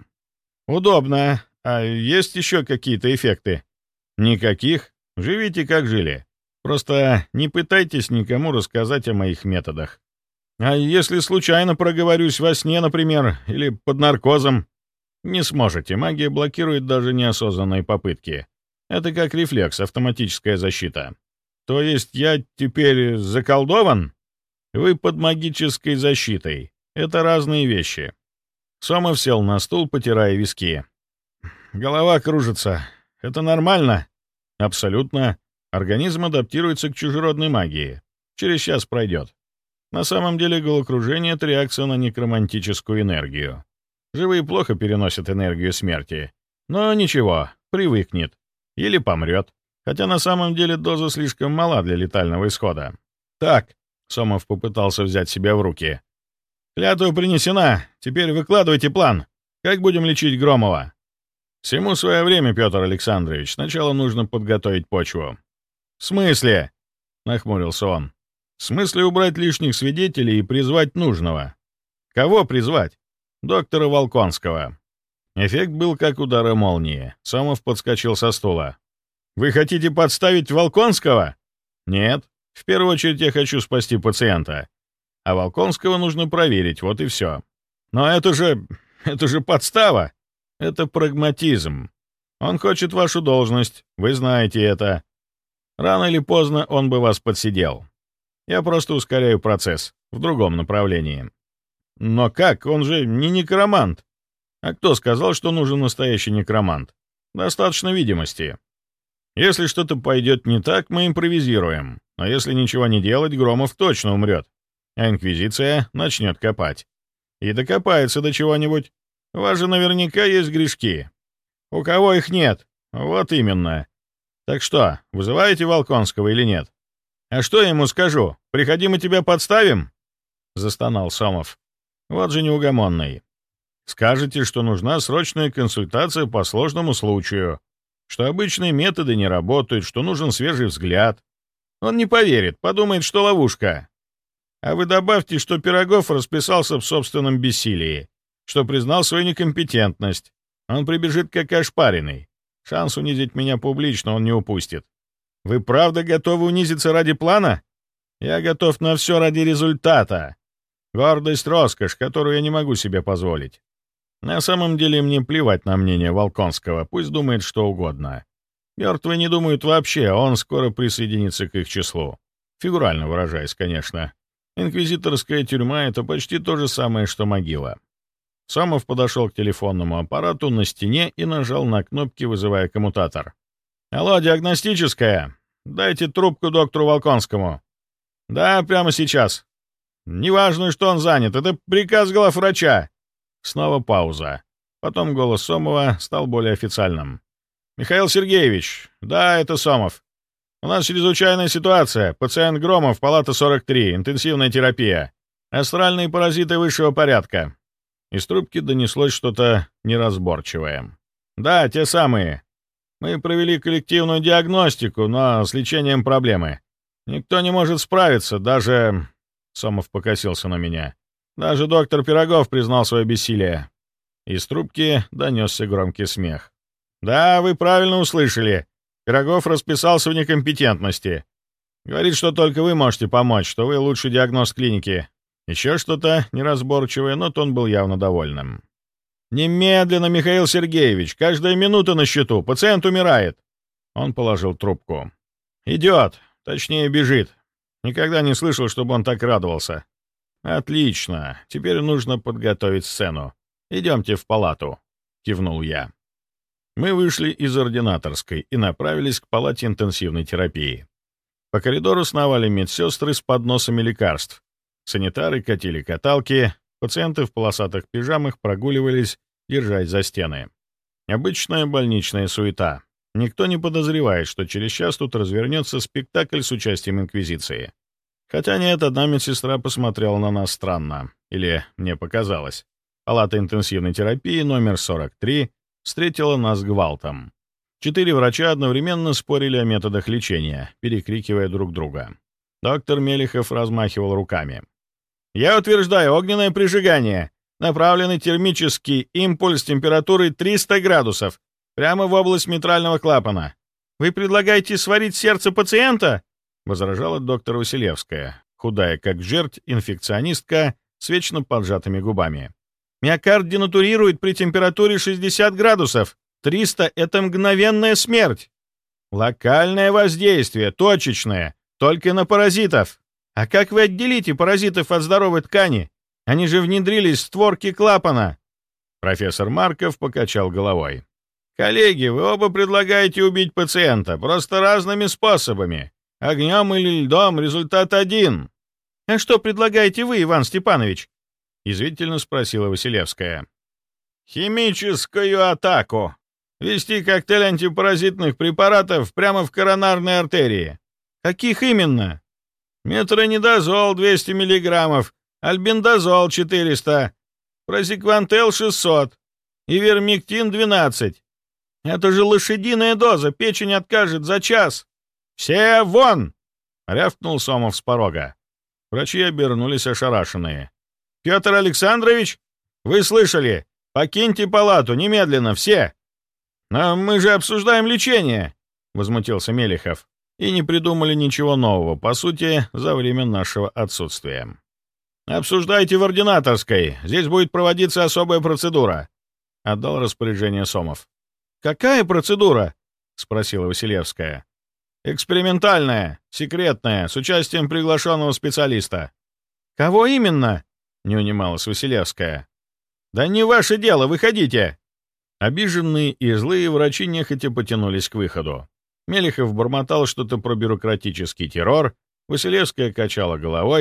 «Удобно. А есть еще какие-то эффекты?» «Никаких. Живите, как жили. Просто не пытайтесь никому рассказать о моих методах. А если случайно проговорюсь во сне, например, или под наркозом?» «Не сможете. Магия блокирует даже неосознанные попытки. Это как рефлекс, автоматическая защита». «То есть я теперь заколдован?» «Вы под магической защитой. Это разные вещи». Сомов сел на стул, потирая виски. «Голова кружится. Это нормально?» «Абсолютно. Организм адаптируется к чужеродной магии. Через час пройдет. На самом деле головокружение — это реакция на некромантическую энергию. Живые плохо переносят энергию смерти. Но ничего, привыкнет. Или помрет. Хотя на самом деле доза слишком мала для летального исхода. Так», — Сомов попытался взять себя в руки. «Клятва принесена. Теперь выкладывайте план. Как будем лечить Громова?» «Всему свое время, Петр Александрович. Сначала нужно подготовить почву». «В смысле?» — нахмурился он. «В смысле убрать лишних свидетелей и призвать нужного». «Кого призвать?» «Доктора Волконского». Эффект был как удара молнии. Сомов подскочил со стула. «Вы хотите подставить Волконского?» «Нет. В первую очередь я хочу спасти пациента. А Волконского нужно проверить, вот и все». «Но это же... это же подстава!» «Это прагматизм. Он хочет вашу должность, вы знаете это. Рано или поздно он бы вас подсидел. Я просто ускоряю процесс, в другом направлении». «Но как? Он же не некромант». «А кто сказал, что нужен настоящий некромант? Достаточно видимости. Если что-то пойдет не так, мы импровизируем. Но если ничего не делать, Громов точно умрет. А Инквизиция начнет копать. и докопается до чего-нибудь. У вас же наверняка есть грешки. У кого их нет? Вот именно. Так что, вызываете Волконского или нет? А что я ему скажу? Приходи, мы тебя подставим? Застонал Сомов. Вот же неугомонный. Скажете, что нужна срочная консультация по сложному случаю, что обычные методы не работают, что нужен свежий взгляд. Он не поверит, подумает, что ловушка. А вы добавьте, что Пирогов расписался в собственном бессилии, что признал свою некомпетентность. Он прибежит как ошпаренный. Шанс унизить меня публично он не упустит. Вы правда готовы унизиться ради плана? Я готов на все ради результата. Гордость — роскошь, которую я не могу себе позволить. На самом деле мне плевать на мнение Волконского, пусть думает что угодно. Мертвые не думают вообще, а он скоро присоединится к их числу. Фигурально выражаясь, конечно. Инквизиторская тюрьма — это почти то же самое, что могила. Сомов подошел к телефонному аппарату на стене и нажал на кнопки, вызывая коммутатор. «Алло, диагностическая! Дайте трубку доктору Волконскому». «Да, прямо сейчас». «Неважно, что он занят, это приказ главврача». Снова пауза. Потом голос Сомова стал более официальным. «Михаил Сергеевич, да, это Сомов. У нас чрезвычайная ситуация. Пациент Громов, палата сорок три, интенсивная терапия. Астральные паразиты высшего порядка». Из трубки донеслось что-то неразборчивое. «Да, те самые. Мы провели коллективную диагностику, но с лечением проблемы. Никто не может справиться, даже...» Сомов покосился на меня. «Даже доктор Пирогов признал свое бессилие». Из трубки донесся громкий смех. «Да, вы правильно услышали. Пирогов расписался в некомпетентности. Говорит, что только вы можете помочь, что вы лучший диагноз клиники». Еще что-то неразборчивое, но тон был явно довольным. «Немедленно, Михаил Сергеевич! Каждая минута на счету! Пациент умирает!» Он положил трубку. «Идет! Точнее, бежит. Никогда не слышал, чтобы он так радовался». «Отлично! Теперь нужно подготовить сцену. Идемте в палату», — кивнул я. Мы вышли из ординаторской и направились к палате интенсивной терапии. По коридору сновали медсестры с подносами лекарств. Санитары катили каталки, пациенты в полосатых пижамах прогуливались, держась за стены. Обычная больничная суета. Никто не подозревает, что через час тут развернется спектакль с участием Инквизиции. Хотя нет, одна медсестра посмотрела на нас странно. Или мне показалось. Палата интенсивной терапии номер сорок три встретила нас гвалтом. Четыре врача одновременно спорили о методах лечения, перекрикивая друг друга. Доктор Мелихов размахивал руками. «Я утверждаю, огненное прижигание. Направленный термический импульс температурой триста градусов. Прямо в область митрального клапана. Вы предлагаете сварить сердце пациента?» — возражала доктор Василевская, худая как жерть, инфекционистка с вечно поджатыми губами. «Миокард денатурирует при температуре шестьдесят градусов. триста — это мгновенная смерть. Локальное воздействие, точечное, только на паразитов. А как вы отделите паразитов от здоровой ткани? Они же внедрились в створки клапана». Профессор Марков покачал головой. «Коллеги, вы оба предлагаете убить пациента, просто разными способами. Огнем или льдом результат один». «А что предлагаете вы, Иван Степанович?» — язвительно спросила Василевская. «Химическую атаку. Ввести коктейль антипаразитных препаратов прямо в коронарные артерии». «Каких именно?» «Метронидозол двести миллиграммов, альбендазол четыреста, прозиквантел шестьсот и вермектин двенадцать. Это же лошадиная доза, печень откажет за час. Все вон!» — рявкнул Сомов с порога. Врачи обернулись ошарашенные. «Петр Александрович, вы слышали? Покиньте палату, немедленно, все!» «Но мы же обсуждаем лечение!» — возмутился Мелихов. И не придумали ничего нового, по сути, за время нашего отсутствия. «Обсуждайте в ординаторской, здесь будет проводиться особая процедура», — отдал распоряжение Сомов. «Какая процедура?» — спросила Василевская. «Экспериментальная, секретная, с участием приглашенного специалиста». «Кого именно?» — не унималась Василевская. «Да не ваше дело, выходите!» Обиженные и злые врачи нехотя потянулись к выходу. Мелихов бормотал что-то про бюрократический террор, Василевская качала головой,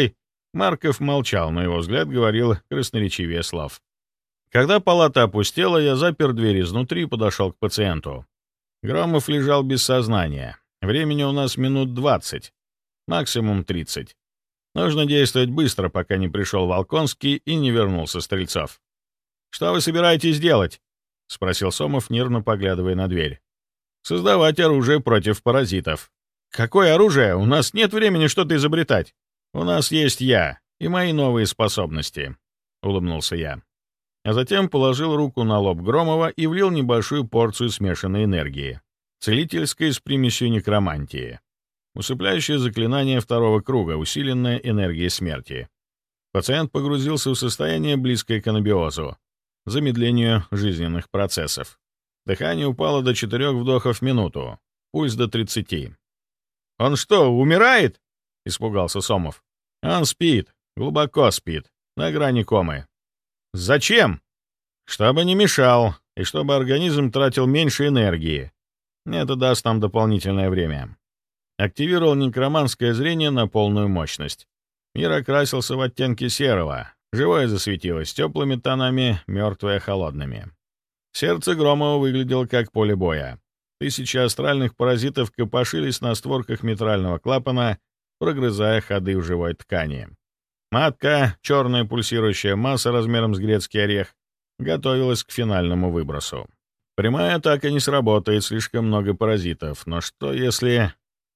Марков молчал, но его взгляд говорил красноречивее слов. Когда палата опустела, я запер дверь изнутри и подошел к пациенту. Громов лежал без сознания. Времени у нас минут двадцать, максимум тридцать. Нужно действовать быстро, пока не пришел Волконский и не вернулся Стрельцов. «Что вы собираетесь делать?» — спросил Сомов, нервно поглядывая на дверь. «Создавать оружие против паразитов». «Какое оружие? У нас нет времени что-то изобретать. У нас есть я и мои новые способности», — улыбнулся я. А затем положил руку на лоб Громова и влил небольшую порцию смешанной энергии, целительской с примесью некромантии. Усыпляющее заклинание второго круга, усиленная энергией смерти. Пациент погрузился в состояние, близкое к анабиозу, замедлению жизненных процессов. Дыхание упало до четырех вдохов в минуту, пульс до тридцати. «Он что, умирает?» — испугался Сомов. «Он спит, глубоко спит, на грани комы». «Зачем?» «Чтобы не мешал, и чтобы организм тратил меньше энергии. Это даст нам дополнительное время». Активировал некроманское зрение на полную мощность. Мир окрасился в оттенки серого. Живое засветилось теплыми тонами, мертвое — холодными. Сердце Громова выглядело как поле боя. Тысячи астральных паразитов копошились на створках митрального клапана, прогрызая ходы в живой ткани. Матка, черная пульсирующая масса размером с грецкий орех, готовилась к финальному выбросу. Прямая атака не сработает, слишком много паразитов. Но что если...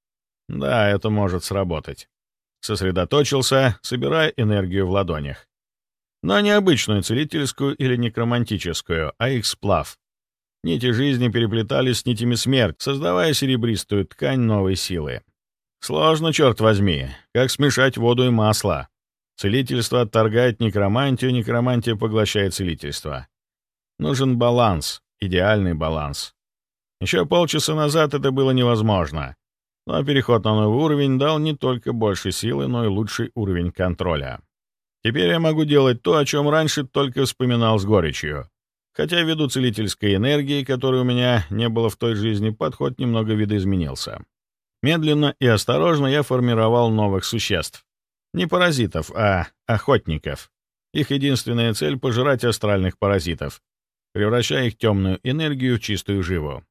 Да, это может сработать. Сосредоточился, собирая энергию в ладонях. Но не обычную целительскую или некромантическую, а их сплав. Нити жизни переплетались с нитями смерти, создавая серебристую ткань новой силы. Сложно, черт возьми, как смешать воду и масло. Целительство отторгает некромантию, некромантия поглощает целительство. Нужен баланс, идеальный баланс. Еще полчаса назад это было невозможно, но переход на новый уровень дал не только больше силы, но и лучший уровень контроля. Теперь я могу делать то, о чем раньше только вспоминал с горечью. Хотя ввиду целительской энергии, которой у меня не было в той жизни, подход немного видоизменился. Медленно и осторожно я формировал новых существ. Не паразитов, а охотников. Их единственная цель — пожирать астральных паразитов, превращая их темную энергию в чистую живу.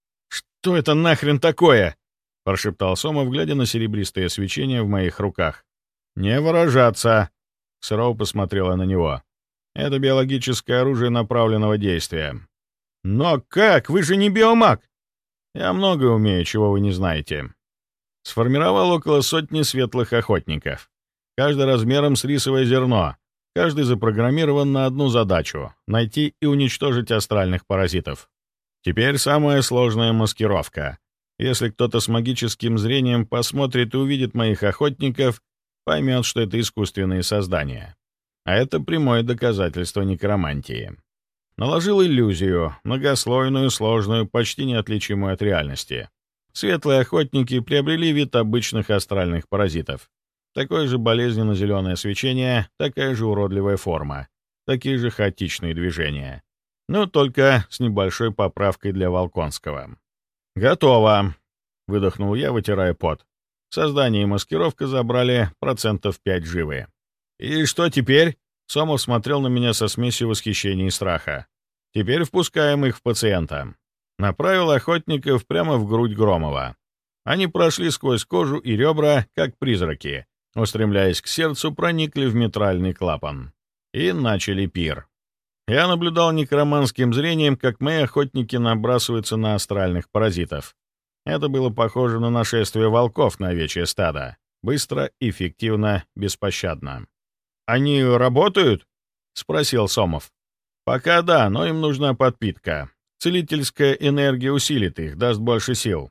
«Что это нахрен такое?» — прошептал Сомов, глядя на серебристое свечение в моих руках. «Не выражаться!» — Сроу посмотрела на него. «Это биологическое оружие направленного действия». «Но как? Вы же не биомаг!» «Я многое умею, чего вы не знаете». Сформировал около сотни светлых охотников. Каждый размером с рисовое зерно. Каждый запрограммирован на одну задачу — найти и уничтожить астральных паразитов. Теперь самая сложная маскировка. Если кто-то с магическим зрением посмотрит и увидит моих охотников, поймет, что это искусственные создания. А это прямое доказательство некромантии. Наложил иллюзию, многослойную, сложную, почти неотличимую от реальности. Светлые охотники приобрели вид обычных астральных паразитов. Такое же болезненно-зеленое свечение, такая же уродливая форма, такие же хаотичные движения. Но только с небольшой поправкой для Волконского. «Готово!» — выдохнул я, вытирая пот. Создание и маскировка забрали процентов пять живы. «И что теперь?» — Сомов смотрел на меня со смесью восхищения и страха. «Теперь впускаем их в пациента». Направил охотников прямо в грудь Громова. Они прошли сквозь кожу и ребра, как призраки, устремляясь к сердцу, проникли в митральный клапан. И начали пир. Я наблюдал некроманским зрением, как мои охотники набрасываются на астральных паразитов. Это было похоже на нашествие волков на овечье стадо. Быстро, эффективно, беспощадно. «Они работают?» — спросил Сомов. «Пока да, но им нужна подпитка. Целительская энергия усилит их, даст больше сил».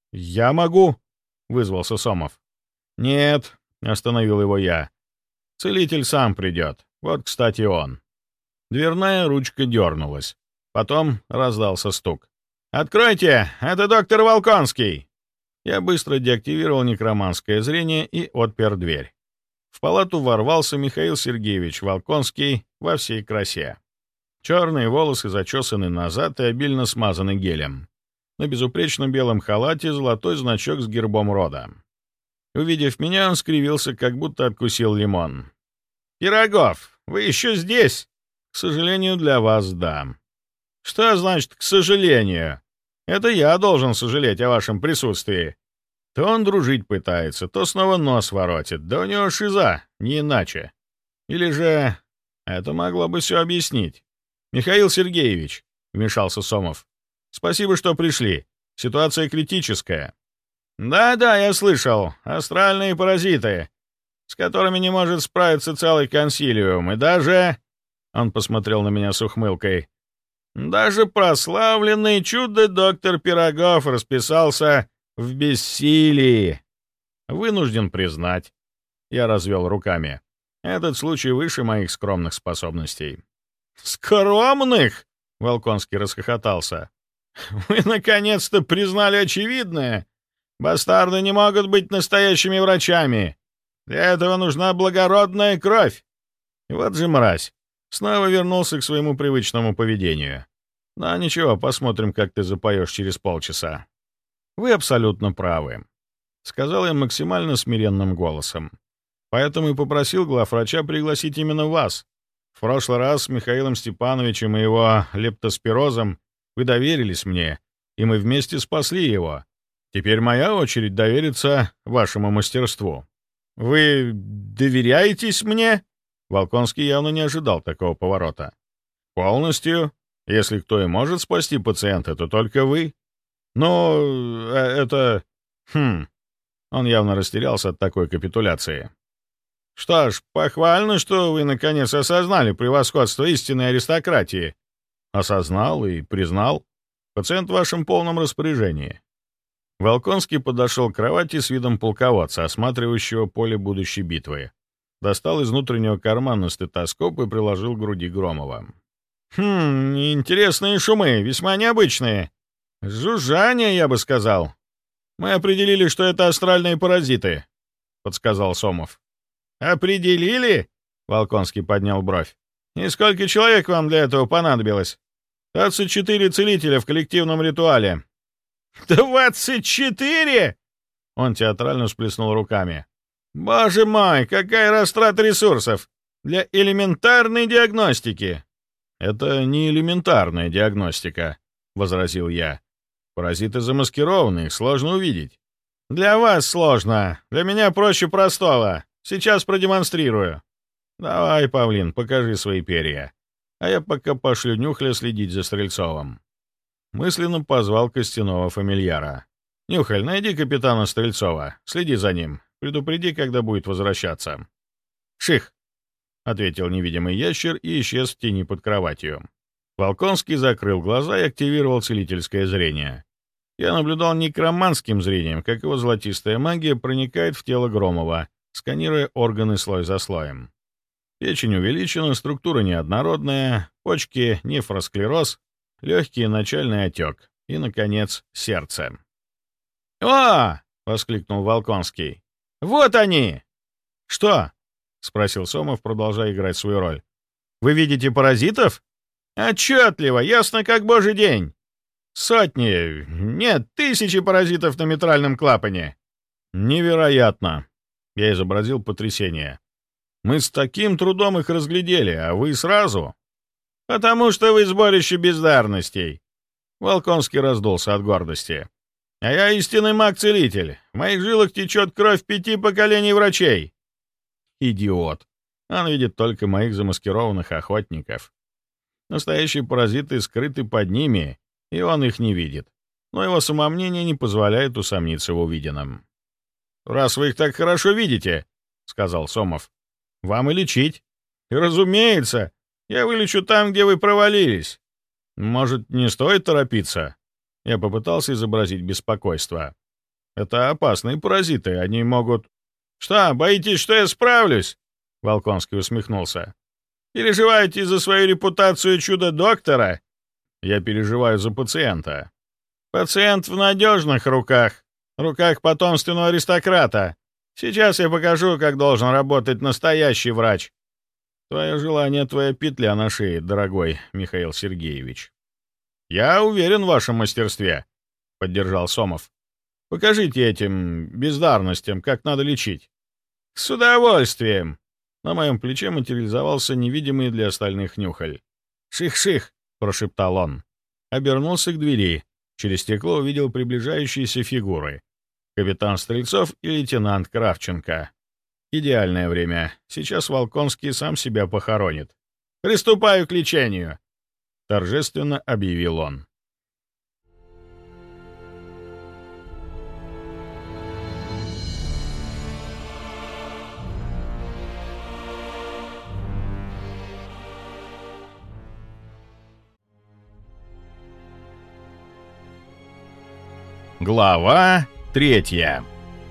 «Я могу?» — вызвался Сомов. «Нет», — остановил его я. «Целитель сам придет. Вот, кстати, он». Дверная ручка дернулась. Потом раздался стук. «Откройте! Это доктор Волконский!» Я быстро деактивировал некроманское зрение и отпер дверь. В палату ворвался Михаил Сергеевич Волконский во всей красе. Черные волосы зачесаны назад и обильно смазаны гелем. На безупречно белом халате золотой значок с гербом рода. Увидев меня, он скривился, как будто откусил лимон. «Пирогов, вы еще здесь?» «К сожалению, для вас, да». «Что значит «к сожалению»? Это я должен сожалеть о вашем присутствии». То он дружить пытается, то снова нос воротит. Да у него шиза, не иначе. Или же... Это могло бы все объяснить. «Михаил Сергеевич», — вмешался Сомов, — «спасибо, что пришли. Ситуация критическая». «Да-да, я слышал. Астральные паразиты, с которыми не может справиться целый консилиум. И даже...» Он посмотрел на меня с ухмылкой. «Даже прославленный чудо-доктор Пирогов расписался в бессилии. Вынужден признать». Я развел руками. «Этот случай выше моих скромных способностей». «Скромных?» — Волконский расхохотался. «Вы наконец-то признали очевидное. Бастарды не могут быть настоящими врачами. Для этого нужна благородная кровь». Вот же мразь. Снова вернулся к своему привычному поведению. «Ну, ничего, посмотрим, как ты запоешь через полчаса». «Вы абсолютно правы», — сказал я максимально смиренным голосом. «Поэтому и попросил главврача пригласить именно вас. В прошлый раз с Михаилом Степановичем и его лептоспирозом вы доверились мне, и мы вместе спасли его. Теперь моя очередь довериться вашему мастерству». «Вы доверяетесь мне?» Волконский явно не ожидал такого поворота. «Полностью. Если кто и может спасти пациента, то только вы. Но э, это... Хм...» Он явно растерялся от такой капитуляции. «Что ж, похвально, что вы наконец осознали превосходство истинной аристократии». «Осознал и признал. Пациент в вашем полном распоряжении». Волконский подошел к кровати с видом полководца, осматривающего поле будущей битвы. Достал из внутреннего кармана стетоскоп и приложил к груди Громова. «Хм, интересные шумы, весьма необычные. Жужжание, я бы сказал. Мы определили, что это астральные паразиты», — подсказал Сомов. «Определили?» — Волконский поднял бровь. «И сколько человек вам для этого понадобилось?» «двадцать четыре целителя в коллективном ритуале». «Двадцать четыре?» Он театрально всплеснул руками. «Боже мой, какая растрата ресурсов! Для элементарной диагностики!» «Это не элементарная диагностика», — возразил я. «Паразиты замаскированы, их сложно увидеть». «Для вас сложно. Для меня проще простого. Сейчас продемонстрирую». «Давай, павлин, покажи свои перья. А я пока пошлю Нюхля следить за Стрельцовым». Мысленно позвал костяного фамильяра. «Нюхаль, найди капитана Стрельцова. Следи за ним. Предупреди, когда будет возвращаться». «Ших!» — ответил невидимый ящер и исчез в тени под кроватью. Волконский закрыл глаза и активировал целительское зрение. Я наблюдал некроманским зрением, как его золотистая магия проникает в тело Громова, сканируя органы слой за слоем. Печень увеличена, структура неоднородная, почки — нефросклероз, легкий начальный отек и, наконец, сердце. «О!» — воскликнул Волконский. «Вот они!» «Что?» — спросил Сомов, продолжая играть свою роль. «Вы видите паразитов?» «Отчетливо, ясно как божий день. Сотни, нет, тысячи паразитов на митральном клапане». «Невероятно!» — я изобразил потрясение. «Мы с таким трудом их разглядели, а вы сразу...» «Потому что вы сборище бездарностей!» Волконский раздулся от гордости. «А я истинный маг-целитель. В моих жилах течет кровь пяти поколений врачей». «Идиот! Он видит только моих замаскированных охотников. Настоящие паразиты скрыты под ними, и он их не видит. Но его самомнение не позволяет усомниться в увиденном». «Раз вы их так хорошо видите, — сказал Сомов, — вам и лечить. И, разумеется, я вылечу там, где вы провалились. Может, не стоит торопиться?» Я попытался изобразить беспокойство. «Это опасные паразиты, они могут...» «Что, боитесь, что я справлюсь?» Волконский усмехнулся. «Переживаете за свою репутацию чудо-доктора?» «Я переживаю за пациента». «Пациент в надежных руках, руках потомственного аристократа. Сейчас я покажу, как должен работать настоящий врач». «Твое желание — твоя петля на шее, дорогой Михаил Сергеевич». «Я уверен в вашем мастерстве», — поддержал Сомов. Покажите этим бездарностям, как надо лечить». «С удовольствием!» На моем плече материализовался невидимый для остальных нюхаль. «Ших-ших!» — прошептал он. Обернулся к двери. Через стекло увидел приближающиеся фигуры. Капитан Стрельцов и лейтенант Кравченко. Идеальное время. Сейчас Волконский сам себя похоронит. «Приступаю к лечению!» — торжественно объявил он. Глава третья.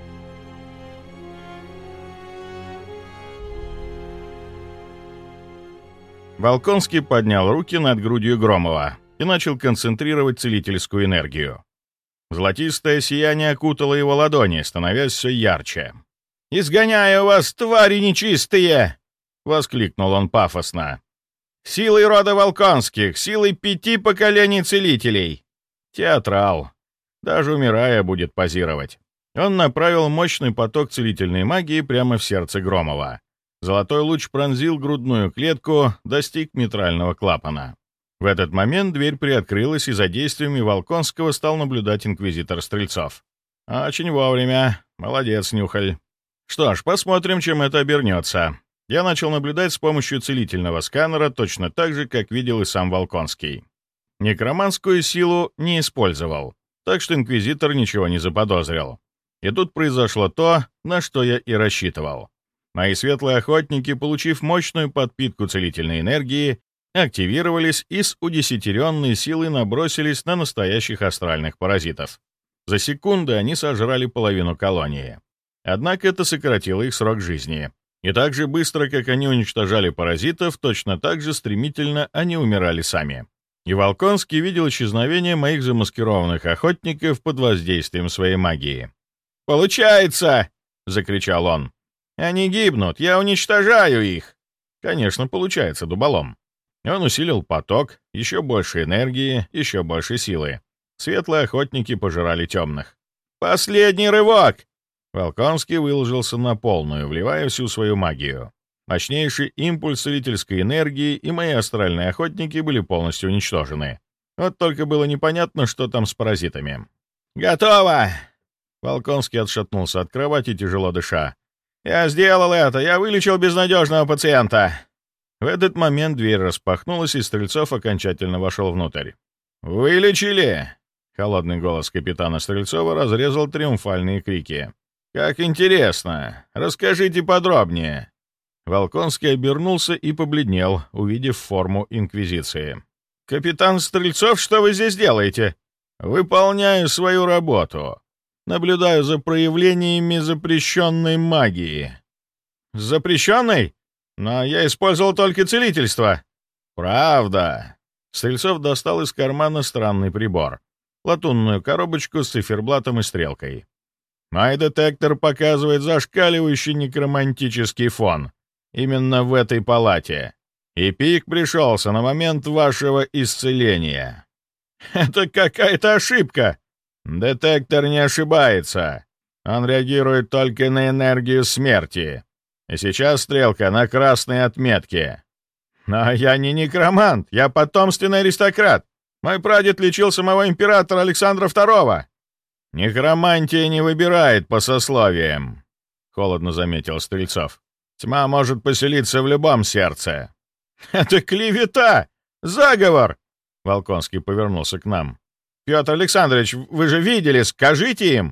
Волконский поднял руки над грудью Громова и начал концентрировать целительскую энергию. Золотистое сияние окутало его ладони, становясь все ярче. «Изгоняю вас, твари нечистые!» — воскликнул он пафосно. «Силой рода Волконских, силой пяти поколений целителей!» Театрал. Даже умирая, будет позировать. Он направил мощный поток целительной магии прямо в сердце Громова. Золотой луч пронзил грудную клетку, достиг митрального клапана. В этот момент дверь приоткрылась, и за действиями Волконского стал наблюдать инквизитор Стрельцов. Очень вовремя. Молодец, Нюхаль. Что ж, посмотрим, чем это обернется. Я начал наблюдать с помощью целительного сканера точно так же, как видел и сам Волконский. Некроманскую силу не использовал, так что инквизитор ничего не заподозрил. И тут произошло то, на что я и рассчитывал. Мои светлые охотники, получив мощную подпитку целительной энергии, активировались и с удесятеренной силой набросились на настоящих астральных паразитов. За секунды они сожрали половину колонии. Однако это сократило их срок жизни. И так же быстро, как они уничтожали паразитов, точно так же стремительно они умирали сами. И Волконский видел исчезновение моих замаскированных охотников под воздействием своей магии. «Получается!» — закричал он. «Они гибнут, я уничтожаю их!» Конечно, получается, дуболом. Он усилил поток, еще больше энергии, еще больше силы. Светлые охотники пожирали темных. «Последний рывок!» Волконский выложился на полную, вливая всю свою магию. Мощнейший импульс целительской энергии, и мои астральные охотники были полностью уничтожены. Вот только было непонятно, что там с паразитами. «Готово!» Волконский отшатнулся от кровати, тяжело дыша. «Я сделал это! Я вылечил безнадежного пациента!» В этот момент дверь распахнулась, и Стрельцов окончательно вошел внутрь. «Вылечили!» Холодный голос капитана Стрельцова разрезал триумфальные крики. «Как интересно! Расскажите подробнее!» Волконский обернулся и побледнел, увидев форму Инквизиции. «Капитан Стрельцов, что вы здесь делаете?» «Выполняю свою работу. Наблюдаю за проявлениями запрещенной магии». «Запрещенной? Но я использовал только целительство». «Правда». Стрельцов достал из кармана странный прибор. Латунную коробочку с циферблатом и стрелкой. «Мой детектор показывает зашкаливающий некромантический фон. Именно в этой палате. И пик пришелся на момент вашего исцеления». «Это какая-то ошибка!» «Детектор не ошибается. Он реагирует только на энергию смерти. И сейчас стрелка на красной отметке». «Но я не некромант, я потомственный аристократ. Мой прадед лечил самого императора Александра второго. «Некромантия не выбирает по сословиям», — холодно заметил Стрельцов. «Тьма может поселиться в любом сердце». «Это клевета! Заговор!» Волконский повернулся к нам. «Петр Александрович, вы же видели, скажите им!»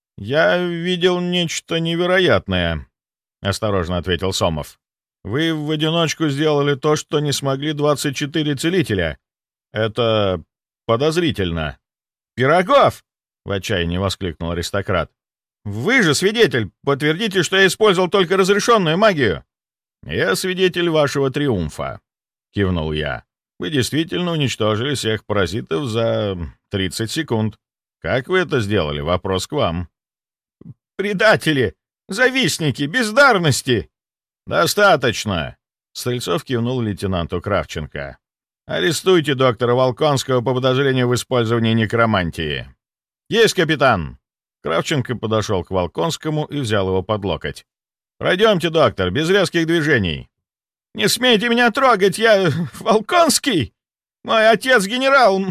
«Я видел нечто невероятное», — осторожно ответил Сомов. «Вы в одиночку сделали то, что не смогли двадцать четыре целителя. Это подозрительно». «Пирогов!» — в отчаянии воскликнул аристократ. «Вы же свидетель! Подтвердите, что я использовал только разрешенную магию!» «Я свидетель вашего триумфа», — кивнул я. «Вы действительно уничтожили всех паразитов за тридцать секунд. Как вы это сделали? Вопрос к вам». «Предатели! Завистники! Бездарности!» «Достаточно!» — Стрельцов кивнул лейтенанту Кравченко. «Арестуйте доктора Волконского по подозрению в использовании некромантии». «Есть, капитан!» Кравченко подошел к Волконскому и взял его под локоть. «Пройдемте, доктор, без резких движений». «Не смейте меня трогать, я Волконский! Мой отец генерал,